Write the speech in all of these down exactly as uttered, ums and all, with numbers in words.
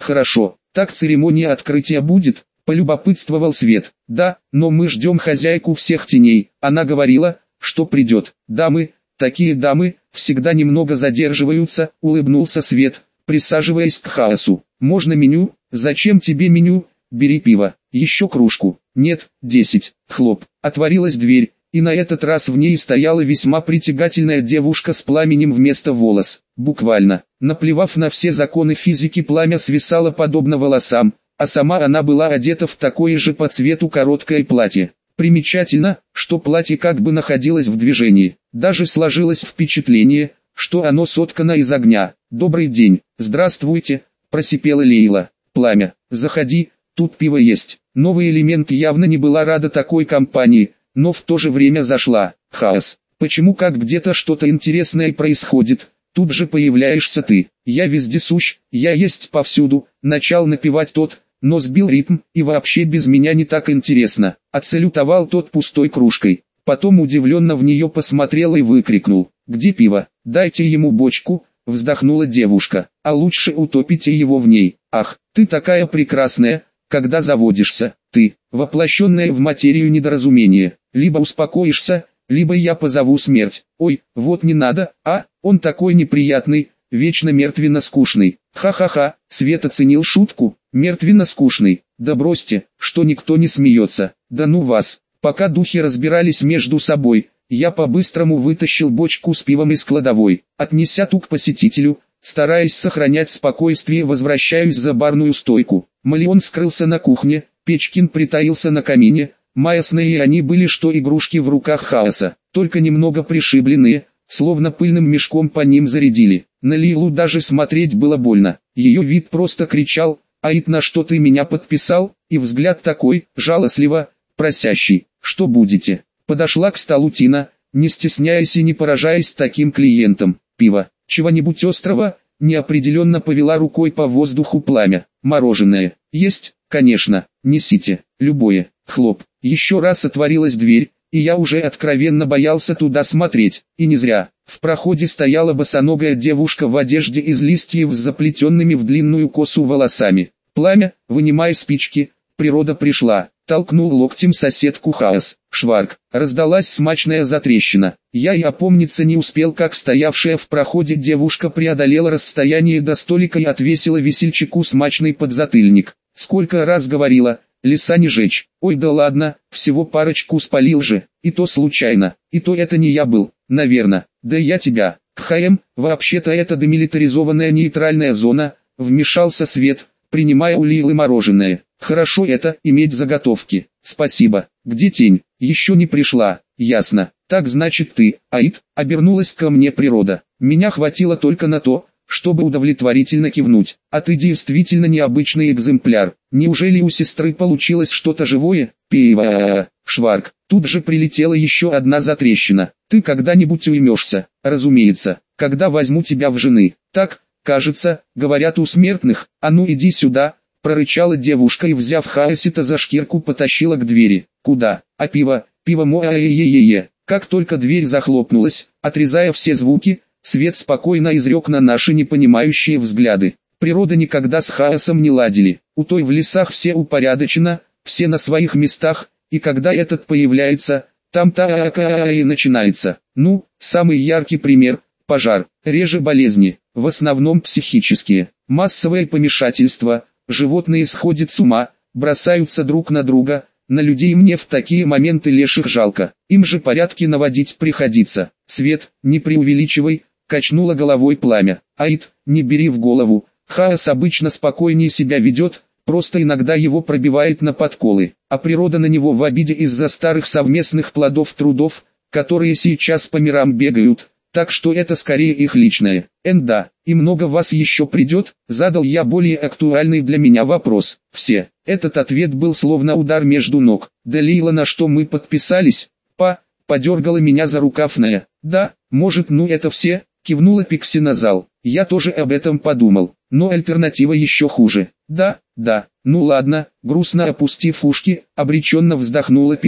Хорошо, так церемония открытия будет? Полюбопытствовал Свет. Да, но мы ждем хозяйку всех теней. Она говорила, что придет. Дамы, такие дамы, всегда немного задерживаются, улыбнулся Свет, присаживаясь к Хаосу. Можно меню? Зачем тебе меню? Бери пиво, еще кружку. Нет, десять. Хлоп. Отворилась дверь, и на этот раз в ней стояла весьма притягательная девушка с пламенем вместо волос. Буквально. Наплевав на все законы физики, пламя свисало подобно волосам, а сама она была одета в такое же по цвету короткое платье. Примечательно, что платье как бы находилось в движении. Даже сложилось впечатление, что оно соткано из огня. «Добрый день, здравствуйте», – просипела Лейла. «Пламя, заходи, тут пиво есть». Новый элемент явно не была рада такой компании, но в то же время зашла. «Хаос, почему как где-то что-то интересное происходит? Тут же появляешься ты. Я вездесущ, я есть повсюду», – начал напевать тот, но сбил ритм, и вообще без меня не так интересно. Отсалютовал тот пустой кружкой. Потом удивленно в нее посмотрел и выкрикнул: «Где пиво? Дайте ему бочку», – вздохнула девушка. «А лучше утопите его в ней. Ах, ты такая прекрасная, когда заводишься, ты, воплощенное в материю недоразумение. Либо успокоишься, либо я позову смерть. Ой, вот не надо, а, он такой неприятный, вечно мертвенно-скучный». Ха-ха-ха, Свет оценил шутку. «Мертвенно-скучный, да бросьте, что никто не смеется, да ну вас». Пока духи разбирались между собой, я по-быстрому вытащил бочку с пивом из кладовой. Отнеся ту к посетителю, стараясь сохранять спокойствие, возвращаюсь за барную стойку. Малион скрылся на кухне, Печкин притаился на камине, Маясные они были что игрушки в руках Хаоса, только немного пришибленные, словно пыльным мешком по ним зарядили. На Лилу даже смотреть было больно, ее вид просто кричал: «Аид, на что ты меня подписал?» И взгляд такой, жалостливо, просящий: «Что будете?» Подошла к столу Тина, не стесняясь и не поражаясь таким клиентам. «Пиво, чего-нибудь острого?» Неопределенно повела рукой по воздуху Пламя. «Мороженое. Есть, конечно, несите, любое». Хлоп. Еще раз отворилась дверь, и я уже откровенно боялся туда смотреть, и не зря. В проходе стояла босоногая девушка в одежде из листьев с заплетенными в длинную косу волосами. «Пламя, вынимай спички, природа пришла», — толкнул локтем соседку Хаос. Шварк. Раздалась смачная затрещина. Я и опомниться не успел, как стоявшая в проходе девушка преодолела расстояние до столика и отвесила весельчаку смачный подзатыльник. «Сколько раз говорила, леса не жечь». «Ой, да ладно, всего парочку спалил же, и то случайно, и то это не я был, наверное». «Да я тебя, Кхм, вообще-то это демилитаризованная нейтральная зона», — вмешался Свет, принимая у Лилы мороженое. «Хорошо это, иметь заготовки. Спасибо. Где тень? Еще не пришла. Ясно. Так значит ты, Аид?» — обернулась ко мне природа. Меня хватило только на то, чтобы удовлетворительно кивнуть. «А ты действительно необычный экземпляр. Неужели у сестры получилось что-то живое?» «Пиво». Шварк. Тут же прилетела еще одна затрещина. «Ты когда-нибудь уймешься?» «Разумеется, когда возьму тебя в жены». «Так, кажется, говорят у смертных. А ну иди сюда», — прорычала девушка и, взяв Хаосита за шкирку, потащила к двери. «Куда? А пиво? Пиво мо-а-е-е-е-е». Как только дверь захлопнулась, отрезая все звуки, Свет спокойно изрек на наши непонимающие взгляды. Природа никогда с Хаосом не ладили. У той в лесах все упорядочено, все на своих местах, и когда этот появляется, там та и начинается. Ну, самый яркий пример – пожар, реже болезни, в основном психические, массовое помешательство, животные сходят с ума, бросаются друг на друга, на людей мне в такие моменты леших жалко, им же порядки наводить приходится. Свет, не преувеличивай, качнула головой Пламя. Аид, не бери в голову, Хаос обычно спокойнее себя ведет, просто иногда его пробивает на подколы, а природа на него в обиде из-за старых совместных плодов трудов, которые сейчас по мирам бегают, так что это скорее их личное. «Энда, и много вас еще придет?» — задал я более актуальный для меня вопрос. «Все». Этот ответ был словно удар между ног. «Да Лейла, на что мы подписались?» «Па», — подергала меня за рукавная. «Да, может, ну это все?» — кивнула Пикси на зал. «Я тоже об этом подумал, но альтернатива еще хуже». «Да, да, ну ладно», — грустно опустив ушки, обреченно вздохнула Пикси.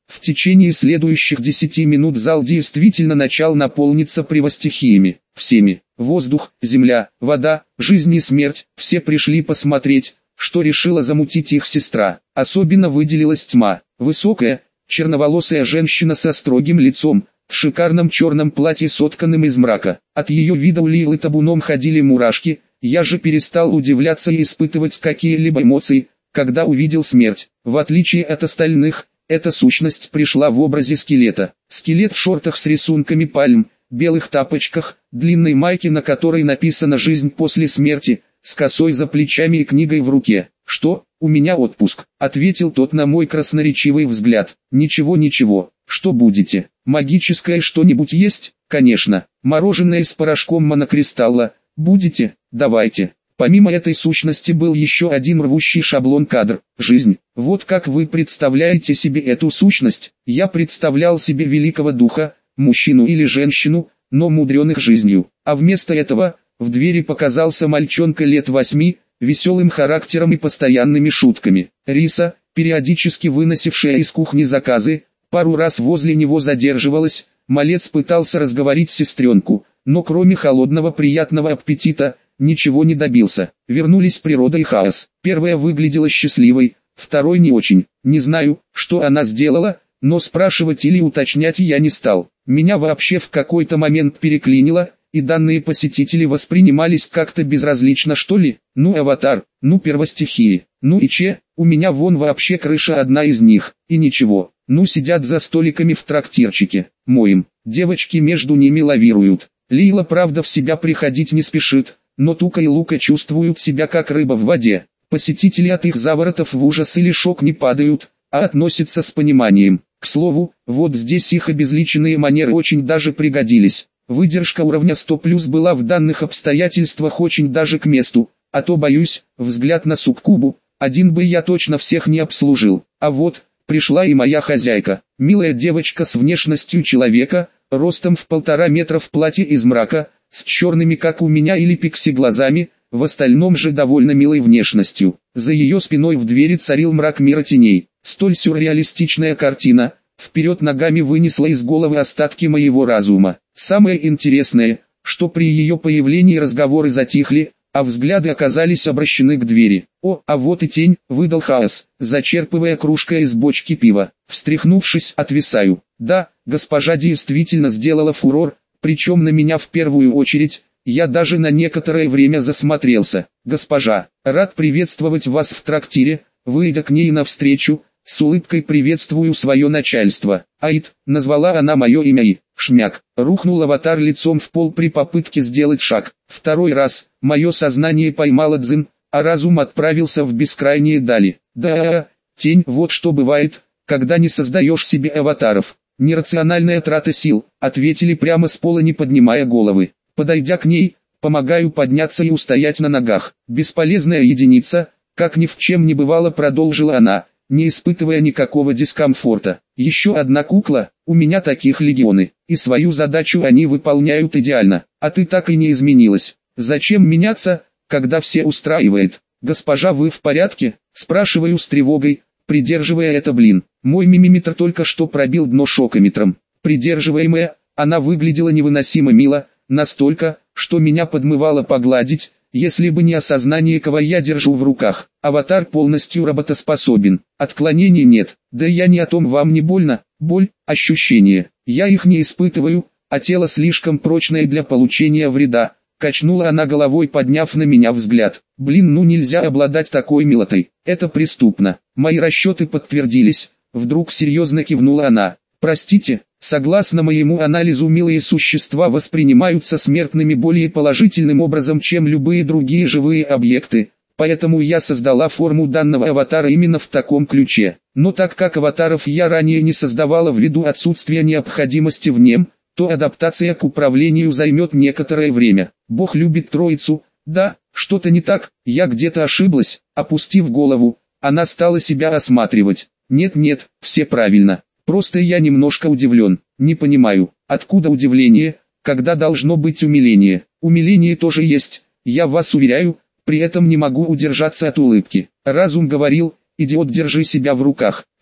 В течение следующих десяти минут зал действительно начал наполниться привостихиями. Всеми. Воздух, земля, вода, жизнь и смерть, все пришли посмотреть, что решила замутить их сестра. Особенно выделилась тьма. Высокая, черноволосая женщина со строгим лицом, в шикарном черном платье, сотканном из мрака. От ее вида у Лилы табуном ходили мурашки. Я же перестал удивляться и испытывать какие-либо эмоции, когда увидел смерть. В отличие от остальных, эта сущность пришла в образе скелета. Скелет в шортах с рисунками пальм, белых тапочках, длинной майке, на которой написано «Жизнь после смерти», с косой за плечами и книгой в руке. «Что, у меня отпуск?» — ответил тот на мой красноречивый взгляд. «Ничего, ничего. Что будете? Магическое что-нибудь есть?» «Конечно. Мороженое с порошком монокристалла. Будете? Давайте». Помимо этой сущности был еще один рвущий шаблон кадр – жизнь. Вот как вы представляете себе эту сущность? Я представлял себе великого духа, мужчину или женщину, но мудреных жизнью. А вместо этого, в двери показался мальчонка лет восьми, веселым характером и постоянными шутками. Риса, периодически выносившая из кухни заказы, пару раз возле него задерживалась. Малец пытался разговорить сестренку, но кроме холодного приятного аппетита, ничего не добился. Вернулись природа и хаос. Первая выглядела счастливой, второй не очень. Не знаю, что она сделала, но спрашивать или уточнять я не стал. Меня вообще в какой-то момент переклинило, и данные посетители воспринимались как-то безразлично, что ли. Ну аватар, ну первостихии, ну и че, у меня вон вообще крыша одна из них, и ничего. Ну сидят за столиками в трактирчике, моим, девочки между ними лавируют. Лила правда в себя приходить не спешит, но Тука и Лука чувствуют себя как рыба в воде. Посетители от их заворотов в ужас или шок не падают, а относятся с пониманием. К слову, вот здесь их обезличенные манеры очень даже пригодились. Выдержка уровня сто плюс была в данных обстоятельствах очень даже к месту, а то, боюсь, взгляд на суккубу, один бы я точно всех не обслужил. А вот, пришла и моя хозяйка, милая девочка с внешностью человека, ростом в полтора метра, в платье из мрака, с черными как у меня или пикси глазами, в остальном же довольно милой внешностью. За ее спиной в двери царил мрак мира теней. Столь сюрреалистичная картина, вперед ногами вынесла из головы остатки моего разума. Самое интересное, что при ее появлении разговоры затихли, а взгляды оказались обращены к двери. «О, а вот и тень», — выдал Хаос, зачерпывая кружкой из бочки пива. Встряхнувшись, отвисаю. Да, госпожа действительно сделала фурор, причем на меня в первую очередь. Я даже на некоторое время засмотрелся. «Госпожа, рад приветствовать вас в трактире», выйдя к ней навстречу, с улыбкой приветствую свое начальство. «Аид», назвала она мое имя и, шмяк, рухнул аватар лицом в пол при попытке сделать шаг. Второй раз, мое сознание поймало дзын, а разум отправился в бескрайние дали. Да, тень, вот что бывает, когда не создаешь себе аватаров. «Нерациональная трата сил», ответили прямо с пола, не поднимая головы. Подойдя к ней, помогаю подняться и устоять на ногах. «Бесполезная единица», как ни в чем не бывало, продолжила она, не испытывая никакого дискомфорта. «Еще одна кукла, у меня таких легионы, и свою задачу они выполняют идеально, а ты так и не изменилась. Зачем меняться, когда все устраивает?» «Госпожа, вы в порядке?» спрашиваю с тревогой, придерживая это блин. Мой мимиметр только что пробил дно шокометром. Придерживаемая, она выглядела невыносимо мило, настолько, что меня подмывало погладить, если бы не осознание, кого я держу в руках. Аватар полностью работоспособен, отклонений нет, да я не о том, вам не больно, боль, ощущения, я их не испытываю, а тело слишком прочное для получения вреда. Качнула она головой, подняв на меня взгляд. Блин, ну нельзя обладать такой милотой, это преступно. Мои расчеты подтвердились, вдруг серьезно кивнула она. Простите, согласно моему анализу, милые существа воспринимаются смертными более положительным образом, чем любые другие живые объекты, поэтому я создала форму данного аватара именно в таком ключе. Но так как аватаров я ранее не создавала ввиду отсутствия необходимости в нем, то адаптация к управлению займет некоторое время. Бог любит троицу. Да, что-то не так, я где-то ошиблась. Опустив голову, она стала себя осматривать. Нет-нет, все правильно. Просто я немножко удивлен. Не понимаю, откуда удивление, когда должно быть умиление. Умиление тоже есть, я вас уверяю, при этом не могу удержаться от улыбки. Разум говорил: идиот, держи себя в руках.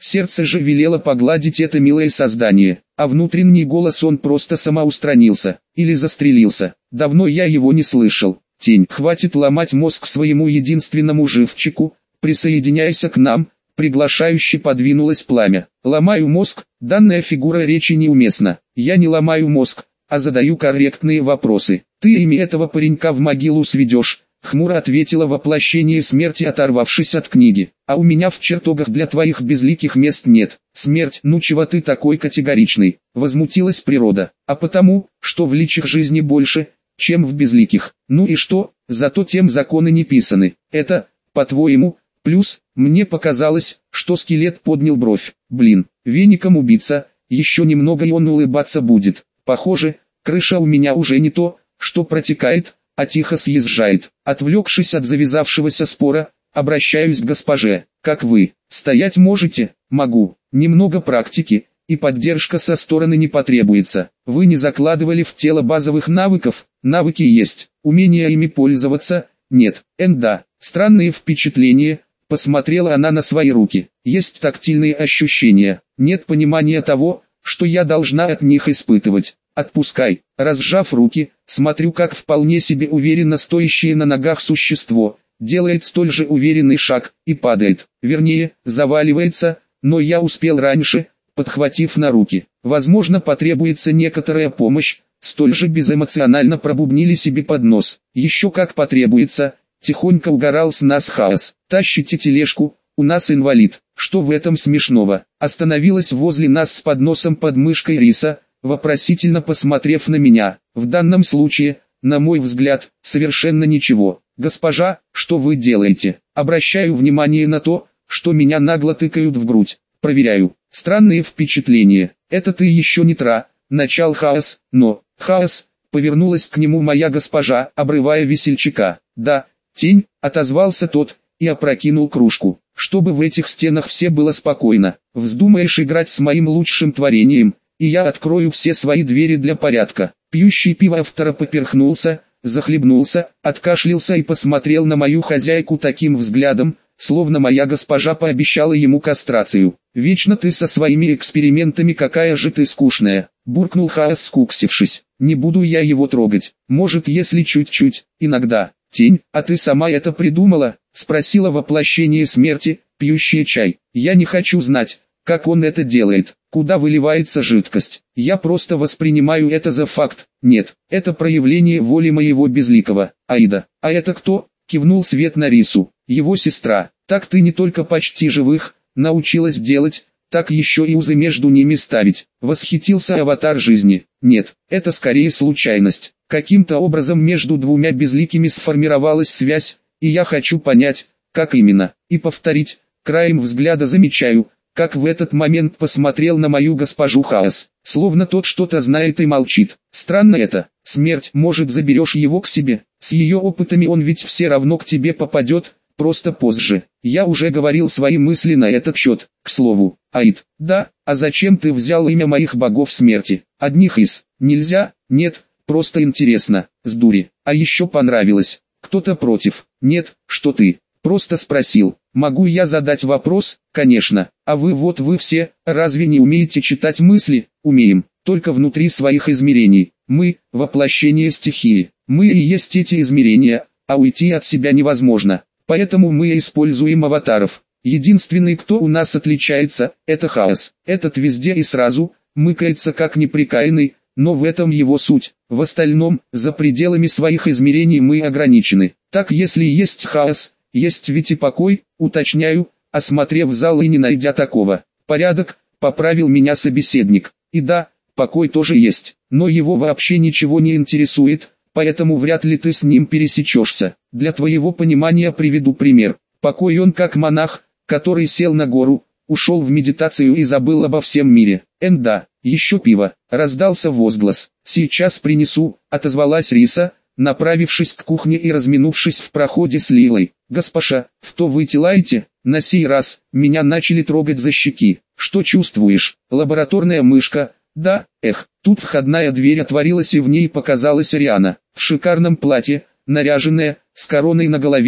Сердце же велело погладить это милое создание, а внутренний голос он просто самоустранился, или застрелился. Давно я его не слышал. Тень, хватит ломать мозг своему единственному живчику, присоединяйся к нам. Приглашающе подвинулось пламя. Ломаю мозг, данная фигура речи неуместна. Я не ломаю мозг, а задаю корректные вопросы. Ты ими этого паренька в могилу сведешь, хмуро ответила воплощение смерти, оторвавшись от книги. А у меня в чертогах для твоих безликих мест нет. Смерть, ну чего ты такой категоричный? Возмутилась природа. А потому, что в личных жизни больше, чем в безликих. Ну и что, зато тем законы не писаны. Это, по-твоему, плюс? Мне показалось, что скелет поднял бровь. Блин, веником убиться, еще немного и он улыбаться будет. Похоже, крыша у меня уже не то, что протекает, а тихо съезжает. Отвлекшись от завязавшегося спора, обращаюсь к госпоже. Как вы, стоять можете? Могу. Немного практики, и поддержка со стороны не потребуется. Вы не закладывали в тело базовых навыков? Навыки есть, умение ими пользоваться? Нет. Энда. Странные впечатления. Посмотрела она на свои руки. Есть тактильные ощущения. Нет понимания того, что я должна от них испытывать. Отпускай. Разжав руки, смотрю, как вполне себе уверенно стоящее на ногах существо делает столь же уверенный шаг и падает. Вернее, заваливается, но я успел раньше, подхватив на руки. Возможно, потребуется некоторая помощь. Столь же безэмоционально пробубнили себе под нос. Еще как потребуется. Тихонько угорал с нас Хаос. Тащите тележку, у нас инвалид. Что в этом смешного? Остановилась возле нас с подносом под мышкой риса, вопросительно посмотрев на меня. В данном случае, на мой взгляд, совершенно ничего. Госпожа, что вы делаете? Обращаю внимание на то, что меня нагло тыкают в грудь. Проверяю. Странные впечатления. Это ты еще не тра. Начал Хаос, но... Хаос, повернулась к нему моя госпожа, обрывая весельчака. Да. Тень, отозвался тот, и опрокинул кружку. Чтобы в этих стенах все было спокойно. Вздумаешь играть с моим лучшим творением, и я открою все свои двери для порядка. Пьющий пиво автора поперхнулся, захлебнулся, откашлялся и посмотрел на мою хозяйку таким взглядом, словно моя госпожа пообещала ему кастрацию. «Вечно ты со своими экспериментами, какая же ты скучная», — буркнул Хаос, скуксившись. «Не буду я его трогать, может, если чуть-чуть, иногда». «Тень, а ты сама это придумала?» — спросила воплощение смерти, пьющая чай. «Я не хочу знать, как он это делает, куда выливается жидкость. Я просто воспринимаю это за факт. Нет, это проявление воли моего безликого. Аида, а это кто?» — кивнул Свет на Рису. «Его сестра. Так ты не только почти живых научилась делать, так еще и узы между ними ставить». Восхитился аватар жизни. «Нет, это скорее случайность. Каким-то образом между двумя безликими сформировалась связь, и я хочу понять, как именно, и повторить. Краем взгляда замечаю, как в этот момент посмотрел на мою госпожу Хаос, словно тот что-то знает и молчит. Странно это. Смерть, может, заберешь его к себе? С ее опытами он ведь все равно к тебе попадет, просто позже. Я уже говорил свои мысли на этот счет. К слову, Аид, да, а зачем ты взял имя моих богов смерти? Одних из, нельзя, нет. Просто интересно, с дури. А еще понравилось. Кто-то против? Нет, что ты? Просто спросил. Могу я задать вопрос? Конечно. А вы вот вы все, разве не умеете читать мысли? Умеем, только внутри своих измерений. Мы, воплощение стихии. Мы и есть эти измерения, а уйти от себя невозможно. Поэтому мы используем аватаров. Единственный, кто у нас отличается, это Хаос. Этот везде и сразу, мыкается как неприкаянный. Но в этом его суть. В остальном, за пределами своих измерений мы ограничены. Так если есть Хаос, есть ведь и покой, уточняю, осмотрев зал и не найдя такого. Порядок, поправил меня собеседник. И да, покой тоже есть, но его вообще ничего не интересует, поэтому вряд ли ты с ним пересечешься. Для твоего понимания приведу пример. Покой он как монах, который сел на гору, ушел в медитацию и забыл обо всем мире. Энда, еще пиво, раздался возглас. Сейчас принесу, отозвалась Риса, направившись к кухне и разминувшись в проходе с Лилой. Госпожа, что вы делаете? На сей раз, меня начали трогать за щеки. Что чувствуешь? Лабораторная мышка? Да, эх, тут входная дверь отворилась и в ней показалась Ариана. В шикарном платье, наряженная, с короной на голове,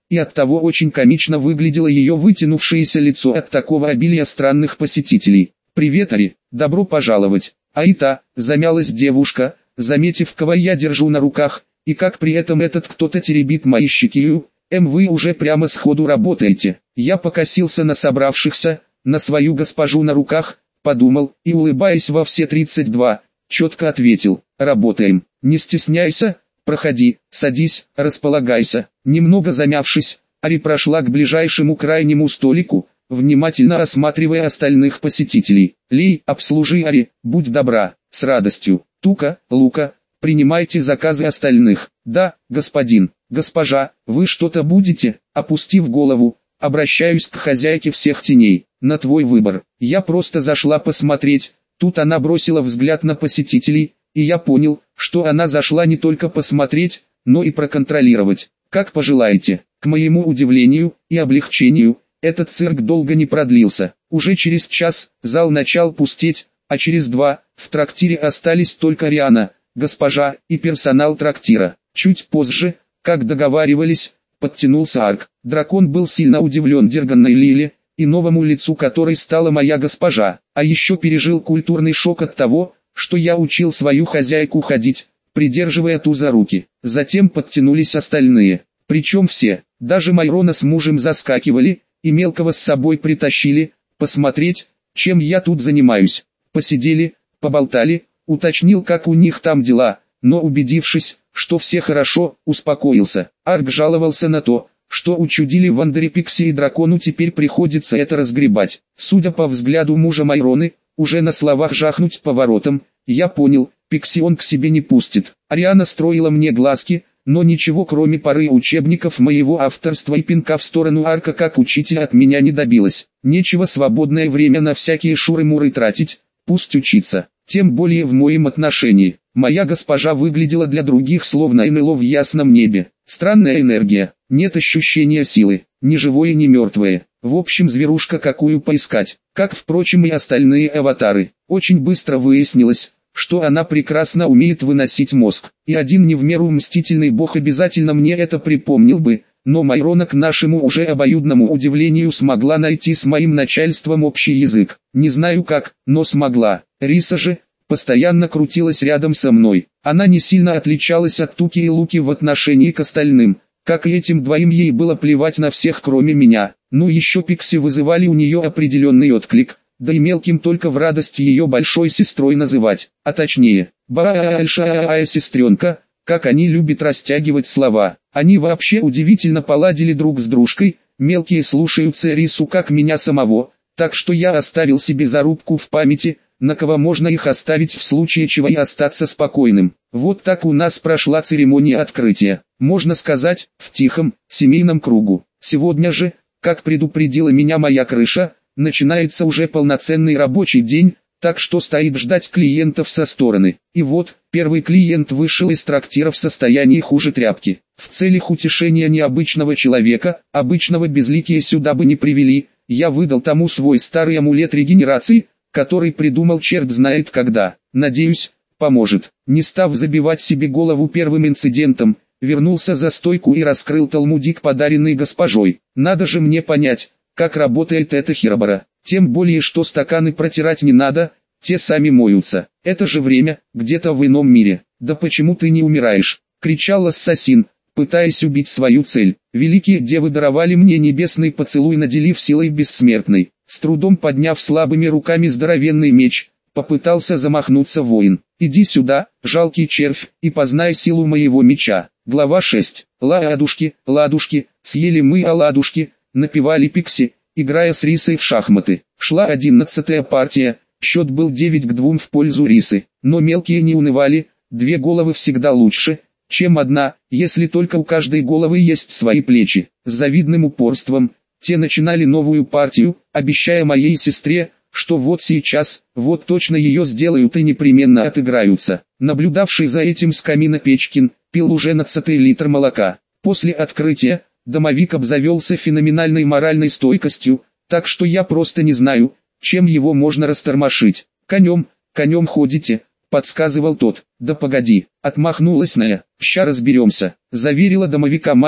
и оттого очень комично выглядело ее вытянувшееся лицо от такого обилия странных посетителей. «Привет, Ари, добро пожаловать!» «Аита», замялась девушка, заметив, кого я держу на руках, и как при этом этот кто-то теребит мои щеки. «Эм, вы уже прямо сходу работаете». Я покосился на собравшихся, на свою госпожу на руках, подумал, и, улыбаясь во все тридцать два, четко ответил: «Работаем. Не стесняйся, проходи, садись, располагайся». Немного замявшись, Ари прошла к ближайшему крайнему столику, внимательно осматривая остальных посетителей. «Лей, обслужи Ари, будь добра». «С радостью». «Тука, Лука, принимайте заказы остальных». «Да, господин». «Госпожа, вы что-то будете?» Опустив голову, обращаюсь к хозяйке всех теней. «На твой выбор». Я просто зашла посмотреть. Тут она бросила взгляд на посетителей, и я понял, что она зашла не только посмотреть, но и проконтролировать. «Как пожелаете». К моему удивлению и облегчению, этот цирк долго не продлился. Уже через час зал начал пустеть, а через два в трактире остались только Риана, госпожа и персонал трактира. Чуть позже, как договаривались, подтянулся Арк. Дракон был сильно удивлен дерганной Лиле, и новому лицу которой стала моя госпожа, а еще пережил культурный шок от того, что я учил свою хозяйку ходить, придерживая ту за руки. Затем подтянулись остальные, причем все, даже Майрона с мужем заскакивали, и мелкого с собой притащили, посмотреть, чем я тут занимаюсь. Посидели, поболтали, уточнил, как у них там дела, но убедившись, что все хорошо, успокоился. Арк жаловался на то, что учудили в Андере Пикси, и дракону теперь приходится это разгребать. Судя по взгляду мужа Майроны, уже на словах жахнуть поворотом, я понял, Пикси он к себе не пустит. Ариана строила мне глазки, но ничего кроме пары учебников моего авторства и пинка в сторону Арка как учителя от меня не добилась. Нечего свободное время на всякие шуры-муры тратить, пусть учится, тем более в моем отношении. Моя госпожа выглядела для других словно эн эл о в ясном небе. Странная энергия, нет ощущения силы, ни живое, ни мертвое. В общем, зверушка какую поискать, как, впрочем, и остальные аватары. Очень быстро выяснилось, что она прекрасно умеет выносить мозг. И один не в меру мстительный бог обязательно мне это припомнил бы, но Майрона, к нашему уже обоюдному удивлению, смогла найти с моим начальством общий язык. Не знаю как, но смогла. Риса же постоянно крутилась рядом со мной. Она не сильно отличалась от Туки и Луки в отношении к остальным, как и этим двоим ей было плевать на всех кроме меня. Ну еще Пикси вызывали у нее определенный отклик, да и мелким только в радость ее большой сестрой называть, а точнее, большая сестренка, как они любят растягивать слова. Они вообще удивительно поладили друг с дружкой, мелкие слушаются Рису как меня самого, так что я оставил себе зарубку в памяти, на кого можно их оставить в случае чего и остаться спокойным. Вот так у нас прошла церемония открытия, можно сказать, в тихом, семейном кругу. Сегодня же, как предупредила меня моя крыша, начинается уже полноценный рабочий день, так что стоит ждать клиентов со стороны. И вот, первый клиент вышел из трактира в состоянии хуже тряпки. В целях утешения необычного человека, обычного безликие сюда бы не привели, я выдал тому свой старый амулет регенерации, который придумал черт знает когда. Надеюсь, поможет. Не став забивать себе голову первым инцидентом, вернулся за стойку и раскрыл талмудик, подаренный госпожой. Надо же мне понять, как работает эта херобора. Тем более, что стаканы протирать не надо, те сами моются. Это же время, где-то в ином мире. «Да почему ты не умираешь?» — кричал ассасин, пытаясь убить свою цель. Великие девы даровали мне небесный поцелуй, наделив силой бессмертной. С трудом подняв слабыми руками здоровенный меч, попытался замахнуться воин. «Иди сюда, жалкий червь, и познай силу моего меча». Глава шесть. Ладушки, ладушки, съели мы оладушки, напевали Пикси, играя с Рисой в шахматы. Шла одиннадцатая партия, счет был девять к двум в пользу Рисы. Но мелкие не унывали, две головы всегда лучше, чем одна, если только у каждой головы есть свои плечи. С завидным упорством те начинали новую партию, обещая моей сестре, что вот сейчас, вот точно ее сделают и непременно отыграются. Наблюдавший за этим с камина Печкин, пил уже нацатый литр молока. После открытия, домовик обзавелся феноменальной моральной стойкостью, так что я просто не знаю, чем его можно растормошить. «Конем, конем ходите», — подсказывал тот. «Да погоди», — отмахнулась Ная. «Ща разберемся», — заверила домовика Майя,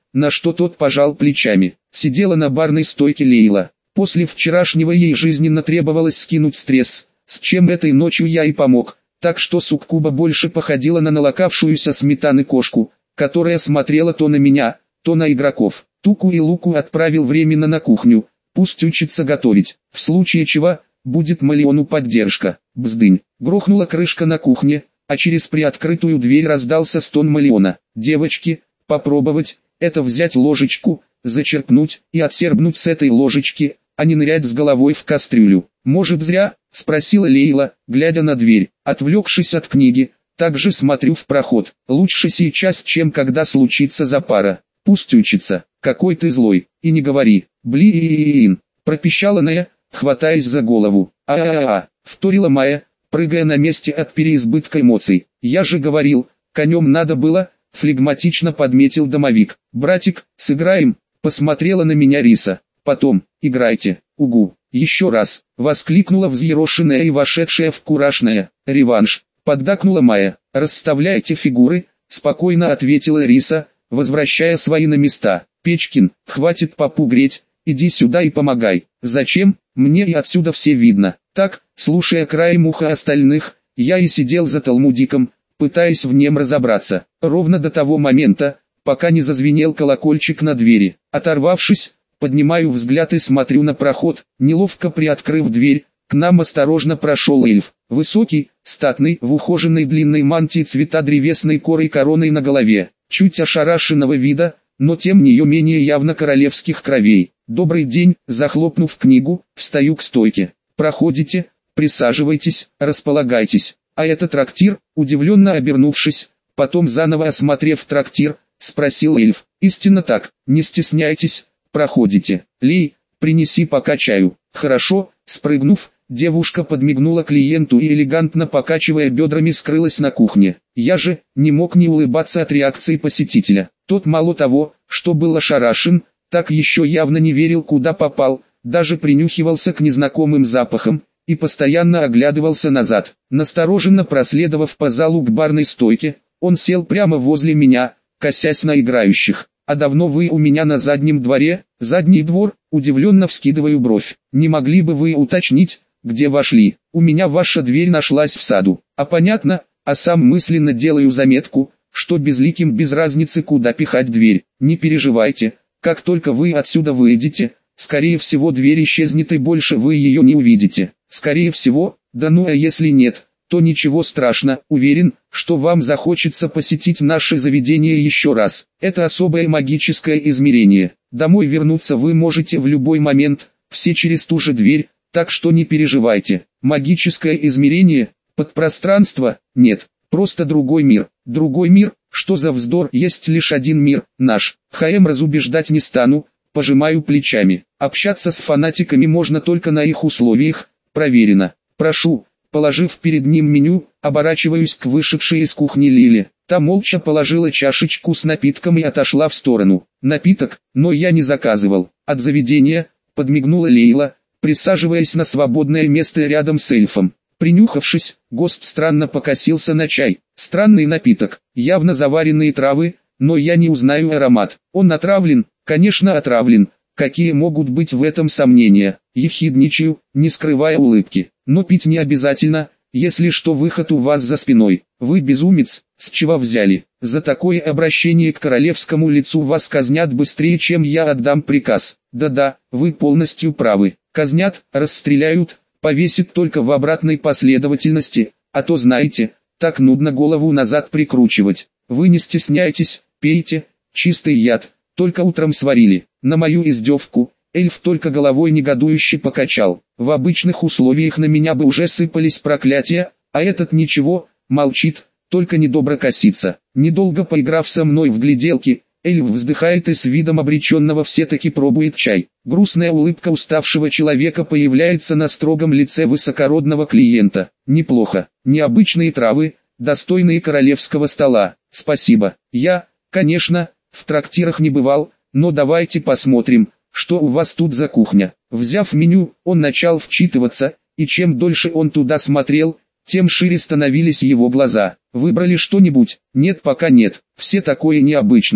на что тот пожал плечами. Сидела на барной стойке Лейла. После вчерашнего ей жизненно требовалось скинуть стресс, с чем этой ночью я и помог, так что суккуба больше походила на налокавшуюся сметаны кошку, которая смотрела то на меня, то на игроков. Туку и Луку отправил временно на кухню, пусть учится готовить, в случае чего, будет Малиону поддержка. Бздынь, грохнула крышка на кухне, а через приоткрытую дверь раздался стон Малиона. Девочки, попробовать, это взять ложечку, зачерпнуть и отсербнуть с этой ложечки, а не нырять с головой в кастрюлю. «Может зря?» – спросила Лейла, глядя на дверь. Отвлекшись от книги, также смотрю в проход. Лучше сейчас, чем когда случится запара. Пусть учится. «Какой ты злой, и не говори, блин!» – пропищала Ная, хватаясь за голову. «А-а-а!» – вторила Майя, прыгая на месте от переизбытка эмоций. «Я же говорил, конем надо было!» – флегматично подметил домовик. «Братик, сыграем?» – посмотрела на меня Риса. «Потом, играйте, угу!» «Еще раз!» – воскликнула взъерошенная и вошедшая в кураж Ная. «Реванш!» – поддакнула Майя. «Расставляйте фигуры!» – спокойно ответила Риса, возвращая свои на места. «Печкин, хватит попу греть, иди сюда и помогай». «Зачем? Мне и отсюда все видно». Так, слушая краем уха остальных, я и сидел за талмудиком, пытаясь в нем разобраться, ровно до того момента, пока не зазвенел колокольчик на двери. Оторвавшись, поднимаю взгляд и смотрю на проход, неловко приоткрыв дверь, к нам осторожно прошел эльф. Высокий, статный, в ухоженной длинной мантии цвета древесной коры и короной на голове, чуть ошарашенного вида, но тем не менее явно королевских кровей. «Добрый день», захлопнув книгу, встаю к стойке. «Проходите, присаживайтесь, располагайтесь». «А это трактир?» Удивленно обернувшись, потом заново осмотрев трактир, спросил эльф. «Истинно так, не стесняйтесь, проходите. Лей, принеси пока чаю». «Хорошо», спрыгнув, девушка подмигнула клиенту и элегантно покачивая бедрами скрылась на кухне. Я же не мог не улыбаться от реакции посетителя. Тот мало того, что был ошарашен, так еще явно не верил, куда попал, даже принюхивался к незнакомым запахам и постоянно оглядывался назад. Настороженно проследовав по залу к барной стойке, он сел прямо возле меня, косясь на играющих. «А давно вы у меня на заднем дворе?» «Задний двор?» Удивленно вскидываю бровь. «Не могли бы вы уточнить, где вошли?» «У меня ваша дверь нашлась в саду». «А понятно, а сам мысленно делаю заметку, что безликим без разницы куда пихать дверь. Не переживайте, как только вы отсюда выйдете, скорее всего дверь исчезнет и больше вы ее не увидите». «Скорее всего, да ну а если нет, то ничего страшного, уверен, что вам захочется посетить наше заведение еще раз. Это особое магическое измерение. Домой вернуться вы можете в любой момент, все через ту же дверь, так что не переживайте». «Магическое измерение? Подпространство?» «Нет, просто другой мир». «Другой мир? Что за вздор? Есть лишь один мир, наш». ХМ разубеждать не стану, пожимаю плечами. Общаться с фанатиками можно только на их условиях, проверено. «Прошу». Положив перед ним меню, оборачиваюсь к вышедшей из кухни Лиле. Та молча положила чашечку с напитком и отошла в сторону. «Напиток, но я не заказывал. От заведения», подмигнула Лейла, присаживаясь на свободное место рядом с эльфом. Принюхавшись, гость странно покосился на чай. Странный напиток, явно заваренные травы, но я не узнаю аромат. Он отравлен? Конечно отравлен. Какие могут быть в этом сомнения? Ехидничаю, не скрывая улыбки. Но пить не обязательно, если что, выход у вас за спиной. Вы безумец, с чего взяли? За такое обращение к королевскому лицу вас казнят быстрее, чем я отдам приказ. Да-да, вы полностью правы. Казнят, расстреляют, повесят только в обратной последовательности, а то знаете, так нудно голову назад прикручивать. Вы не стесняйтесь, пейте, чистый яд, только утром сварили. На мою издевку, эльф только головой негодующе покачал. В обычных условиях на меня бы уже сыпались проклятия, а этот ничего, молчит, только недобро косится. Недолго поиграв со мной в гляделки, эльф вздыхает и с видом обреченного все-таки пробует чай. Грустная улыбка уставшего человека появляется на строгом лице высокородного клиента. Неплохо, необычные травы, достойные королевского стола. Спасибо. Я, конечно, в трактирах не бывал, но давайте посмотрим, что у вас тут за кухня. Взяв меню, он начал вчитываться, и чем дольше он туда смотрел, тем шире становились его глаза. Выбрали что-нибудь? Нет, пока нет, все такое необычное.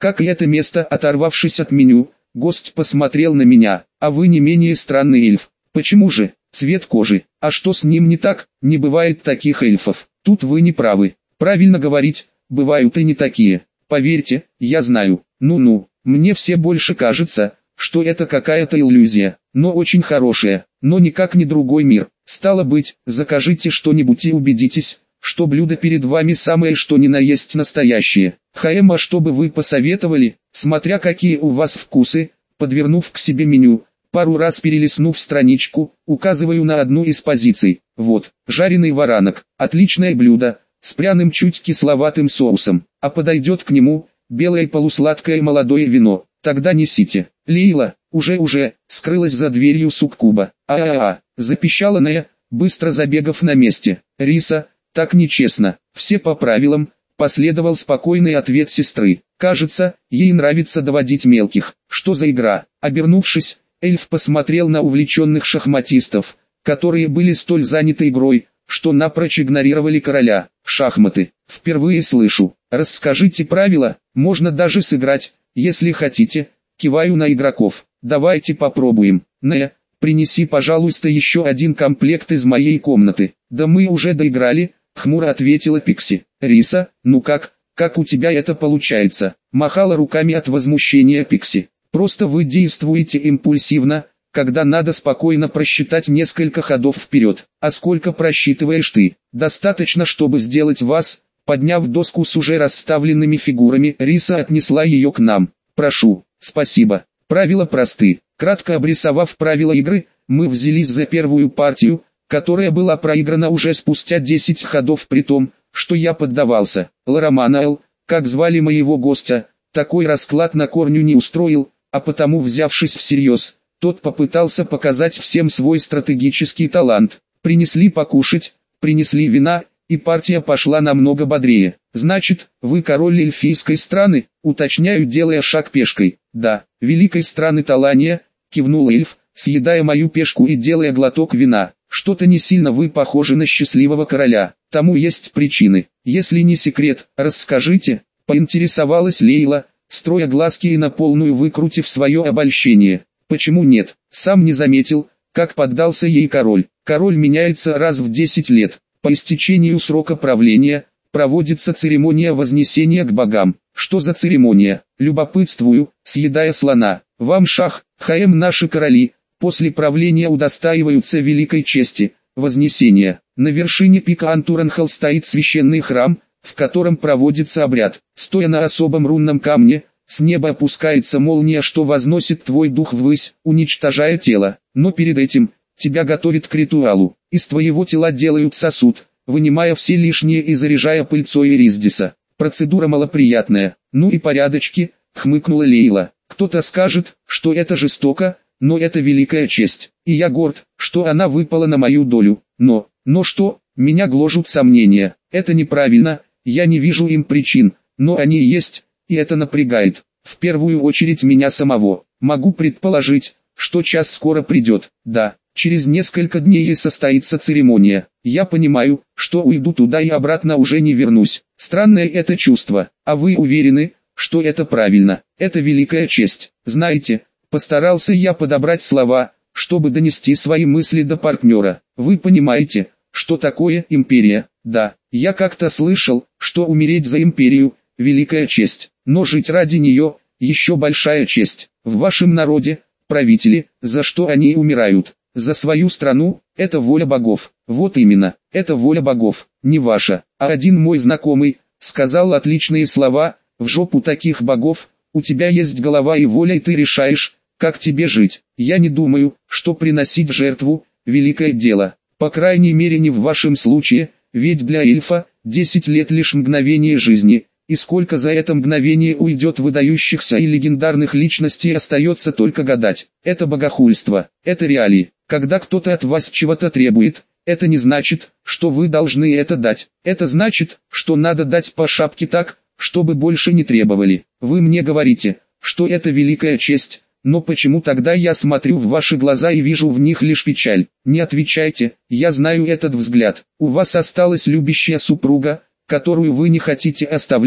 Как и это место, оторвавшись от меню, гость посмотрел на меня. А вы не менее странный эльф. Почему же? Цвет кожи. А что с ним не так? Не бывает таких эльфов. Тут вы не правы. Правильно говорить, бывают и не такие. Поверьте, я знаю. Ну-ну, мне все больше кажется, что это какая-то иллюзия, но очень хорошая, но никак не другой мир. Стало быть, закажите что-нибудь и убедитесь, что блюдо перед вами самое что ни на есть настоящее. Хаэм, а что бы вы посоветовали, смотря какие у вас вкусы? Подвернув к себе меню, пару раз перелистнув страничку, указываю на одну из позиций. Вот, жареный варанок, отличное блюдо, с пряным чуть кисловатым соусом, а подойдет к нему белое полусладкое молодое вино. Тогда несите. Лейла, уже-уже, скрылась за дверью суккуба. А-а-а, запищала Нея, быстро забегав на месте. Риса, так нечестно, все по правилам, последовал спокойный ответ сестры. Кажется, ей нравится доводить мелких. Что за игра? Обернувшись, эльф посмотрел на увлеченных шахматистов, которые были столь заняты игрой, что напрочь игнорировали короля. Шахматы. Впервые слышу. Расскажите правила, можно даже сыграть, если хотите. Киваю на игроков. Давайте попробуем. Нея, принеси, пожалуйста, еще один комплект из моей комнаты. Да мы уже доиграли, хмуро ответила Пикси. Риса, ну как, как у тебя это получается? Махала руками от возмущения Пикси. Просто вы действуете импульсивно, когда надо спокойно просчитать несколько ходов вперед. А сколько просчитываешь ты? Достаточно, чтобы сделать вас, подняв доску с уже расставленными фигурами. Риса отнесла ее к нам. Прошу, спасибо. Правила просты. Кратко обрисовав правила игры, мы взялись за первую партию, которая была проиграна уже спустя десять ходов, при том, что я поддавался. Лараманаэл, как звали моего гостя, такой расклад на корню не устроил, а потому, взявшись всерьез, тот попытался показать всем свой стратегический талант. Принесли покушать, принесли вина, и партия пошла намного бодрее. Значит, вы король эльфийской страны, уточняю, делая шаг пешкой. Да, великой страны Талания, кивнул эльф, съедая мою пешку и делая глоток вина. Что-то не сильно вы похожи на счастливого короля. Тому есть причины. Если не секрет, расскажите, поинтересовалась Лейла, строя глазки и на полную выкрутив свое обольщение. Почему нет? Сам не заметил, как поддался ей король. Король меняется раз в десять лет. По истечению срока правления, проводится церемония вознесения к богам. Что за церемония? Любопытствую, съедая слона. Вам шах, хаэм, наши короли, после правления удостаиваются великой чести, вознесения. На вершине пика Антуранхал стоит священный храм, в котором проводится обряд. Стоя на особом рунном камне, с неба опускается молния, что возносит твой дух ввысь, уничтожая тело. Но перед этим, тебя готовят к ритуалу. Из твоего тела делают сосуд, вынимая все лишнее и заряжая пыльцой Ириздиса. Процедура малоприятная. Ну и порядочки, хмыкнула Лейла. Кто-то скажет, что это жестоко, но это великая честь. И я горд, что она выпала на мою долю. Но, но что, меня гложут сомнения. Это неправильно, я не вижу им причин, но они есть, и это напрягает. В первую очередь меня самого. Могу предположить, что час скоро придет. Да, через несколько дней и состоится церемония. Я понимаю, что уйду туда и обратно уже не вернусь. Странное это чувство. А вы уверены, что это правильно? Это великая честь. Знаете, постарался я подобрать слова, чтобы донести свои мысли до партнера. Вы понимаете, что такое империя? Да, я как-то слышал, что умереть за империю – великая честь, но жить ради нее – еще большая честь. В вашем народе, правители, за что они умирают? За свою страну, это воля богов. Вот именно, это воля богов, не ваша. А один мой знакомый, сказал отличные слова: в жопу таких богов, у тебя есть голова и воля, и ты решаешь, как тебе жить. Я не думаю, что приносить жертву – великое дело. По крайней мере не в вашем случае, ведь для эльфа, десять лет лишь мгновение жизни, и сколько за это мгновение уйдет выдающихся и легендарных личностей, остается только гадать. Это богохульство, это реалии. Когда кто-то от вас чего-то требует, это не значит, что вы должны это дать. Это значит, что надо дать по шапке так, чтобы больше не требовали. Вы мне говорите, что это великая честь, но почему тогда я смотрю в ваши глаза и вижу в них лишь печаль? Не отвечайте, я знаю этот взгляд. У вас осталась любящая супруга, которую вы не хотите оставлять,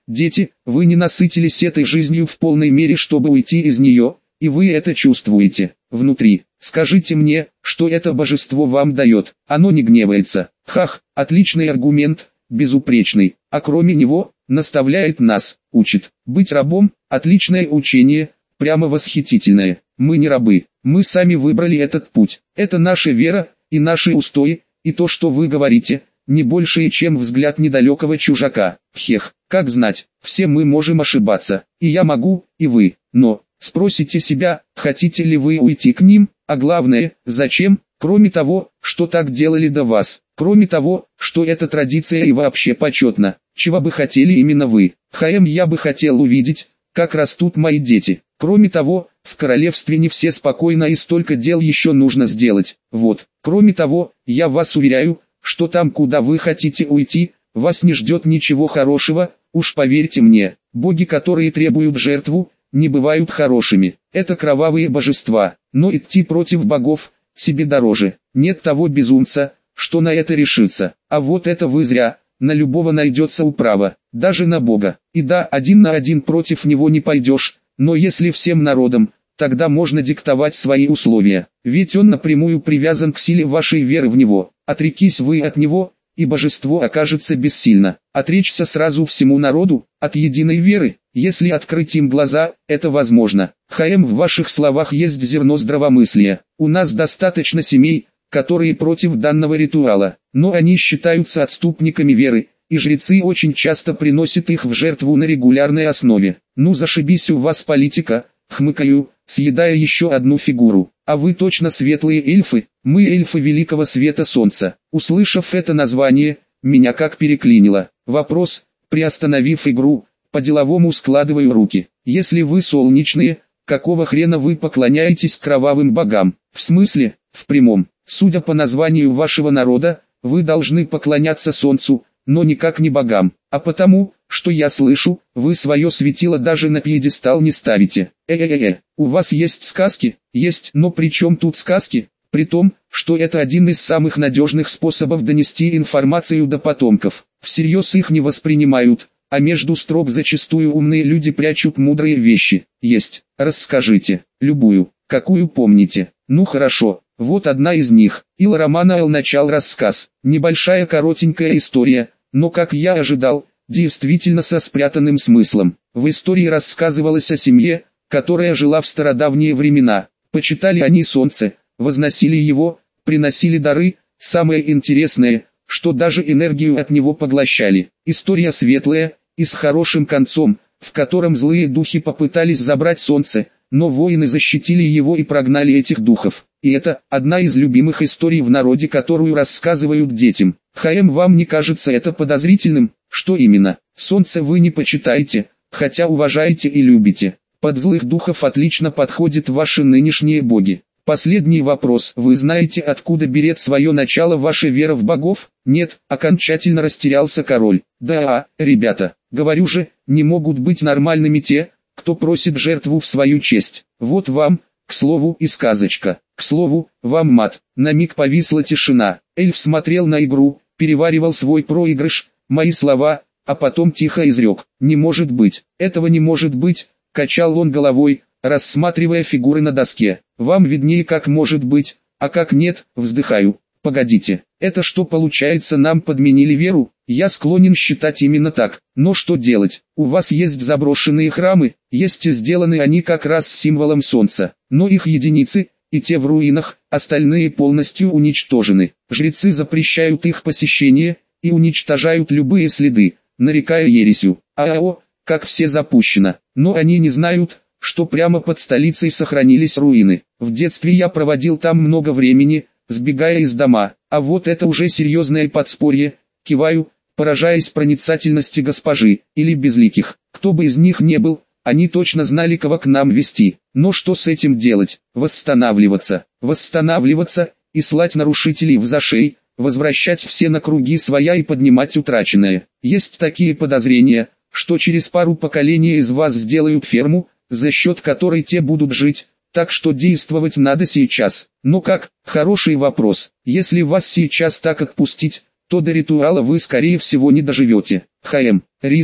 Дети, вы не насытились этой жизнью в полной мере, чтобы уйти из нее, и вы это чувствуете внутри. Скажите мне, что это божество вам дает. Оно не гневается. Хах, отличный аргумент, безупречный, а кроме него, наставляет нас, учит. Быть рабом – отличное учение, прямо восхитительное. Мы не рабы, мы сами выбрали этот путь. Это наша вера и наши устои, и то, что вы говорите, не большее, чем взгляд недалекого чужака. Хех, как знать, все мы можем ошибаться, и я могу, и вы, но, спросите себя, хотите ли вы уйти к ним, а главное, зачем, кроме того, что так делали до вас, кроме того, что это традиция и вообще почетно, чего бы хотели именно вы. ХМ я бы хотел увидеть, как растут мои дети. Кроме того, в королевстве не все спокойно и столько дел еще нужно сделать. Вот, кроме того, я вас уверяю, что там, куда вы хотите уйти, вас не ждет ничего хорошего, уж поверьте мне. Боги, которые требуют жертву, не бывают хорошими. Это кровавые божества, но идти против богов себе дороже. Нет того безумца, что на это решится. А вот это вы зря, на любого найдется управа, даже на бога. И да, один на один против него не пойдешь, но если всем народом, тогда можно диктовать свои условия. Ведь он напрямую привязан к силе вашей веры в него. Отрекись вы от него, и божество окажется бессильно. Отречься сразу всему народу, от единой веры, если открыть им глаза, это возможно. ХМ, в ваших словах есть зерно здравомыслия. У нас достаточно семей, которые против данного ритуала, но они считаются отступниками веры, и жрецы очень часто приносят их в жертву на регулярной основе. Ну зашибись у вас политика, хмыкаю, съедая еще одну фигуру. А вы точно светлые эльфы? Мы эльфы великого света солнца. Услышав это название, меня как переклинило. Вопрос, приостановив игру, по-деловому складываю руки. Если вы солнечные, какого хрена вы поклоняетесь кровавым богам? В смысле, в прямом. Судя по названию вашего народа, вы должны поклоняться солнцу, но никак не богам. А потому, что я слышу, вы свое светило даже на пьедестал не ставите. Э-э-э, у вас есть сказки? Есть, но при чем тут сказки? При том, что это один из самых надежных способов донести информацию до потомков. Всерьез их не воспринимают, а между строк зачастую умные люди прячут мудрые вещи. Есть, расскажите, любую, какую помните. Ну хорошо, вот одна из них. Ил Романа Эл начал рассказ. Небольшая коротенькая история, но как я ожидал, действительно со спрятанным смыслом. В истории рассказывалось о семье, которая жила в стародавние времена. Почитали они солнце, возносили его, приносили дары, самое интересное, что даже энергию от него поглощали. История светлая и с хорошим концом, в котором злые духи попытались забрать солнце, но воины защитили его и прогнали этих духов. И это одна из любимых историй в народе, которую рассказывают детям. ХМ, вам не кажется это подозрительным? Что именно? Солнце вы не почитаете, хотя уважаете и любите. Под злых духов отлично подходят ваши нынешние боги. Последний вопрос. Вы знаете, откуда берет свое начало ваша вера в богов? Нет, окончательно растерялся король. Да, ребята, говорю же, не могут быть нормальными те, кто просит жертву в свою честь. Вот вам, к слову, и сказочка. К слову, вам мат. На миг повисла тишина. Эльф смотрел на игру, переваривал свой проигрыш, мои слова, а потом тихо изрек. Не может быть, этого не может быть, качал он головой, рассматривая фигуры на доске. Вам виднее, как может быть, а как нет, вздыхаю. Погодите, это что получается, нам подменили веру? Я склонен считать именно так. Но что делать? У вас есть заброшенные храмы, есть сделаны они как раз символом солнца, но их единицы, и те в руинах, остальные полностью уничтожены. Жрецы запрещают их посещение и уничтожают любые следы, нарекая ересью. АО, как все запущено, но они не знают, что прямо под столицей сохранились руины. В детстве я проводил там много времени, сбегая из дома, а вот это уже серьезное подспорье, киваю, поражаясь проницательности госпожи, или безликих. Кто бы из них не был, они точно знали, кого к нам вести. Но что с этим делать? Восстанавливаться, восстанавливаться, и слать нарушителей в зашей, возвращать все на круги своя и поднимать утраченное. Есть такие подозрения, что через пару поколений из вас сделают ферму, за счет которой те будут жить, так что действовать надо сейчас. Ну как, хороший вопрос. Если вас сейчас так отпустить, то до ритуала вы скорее всего не доживете. ХМ, Риса,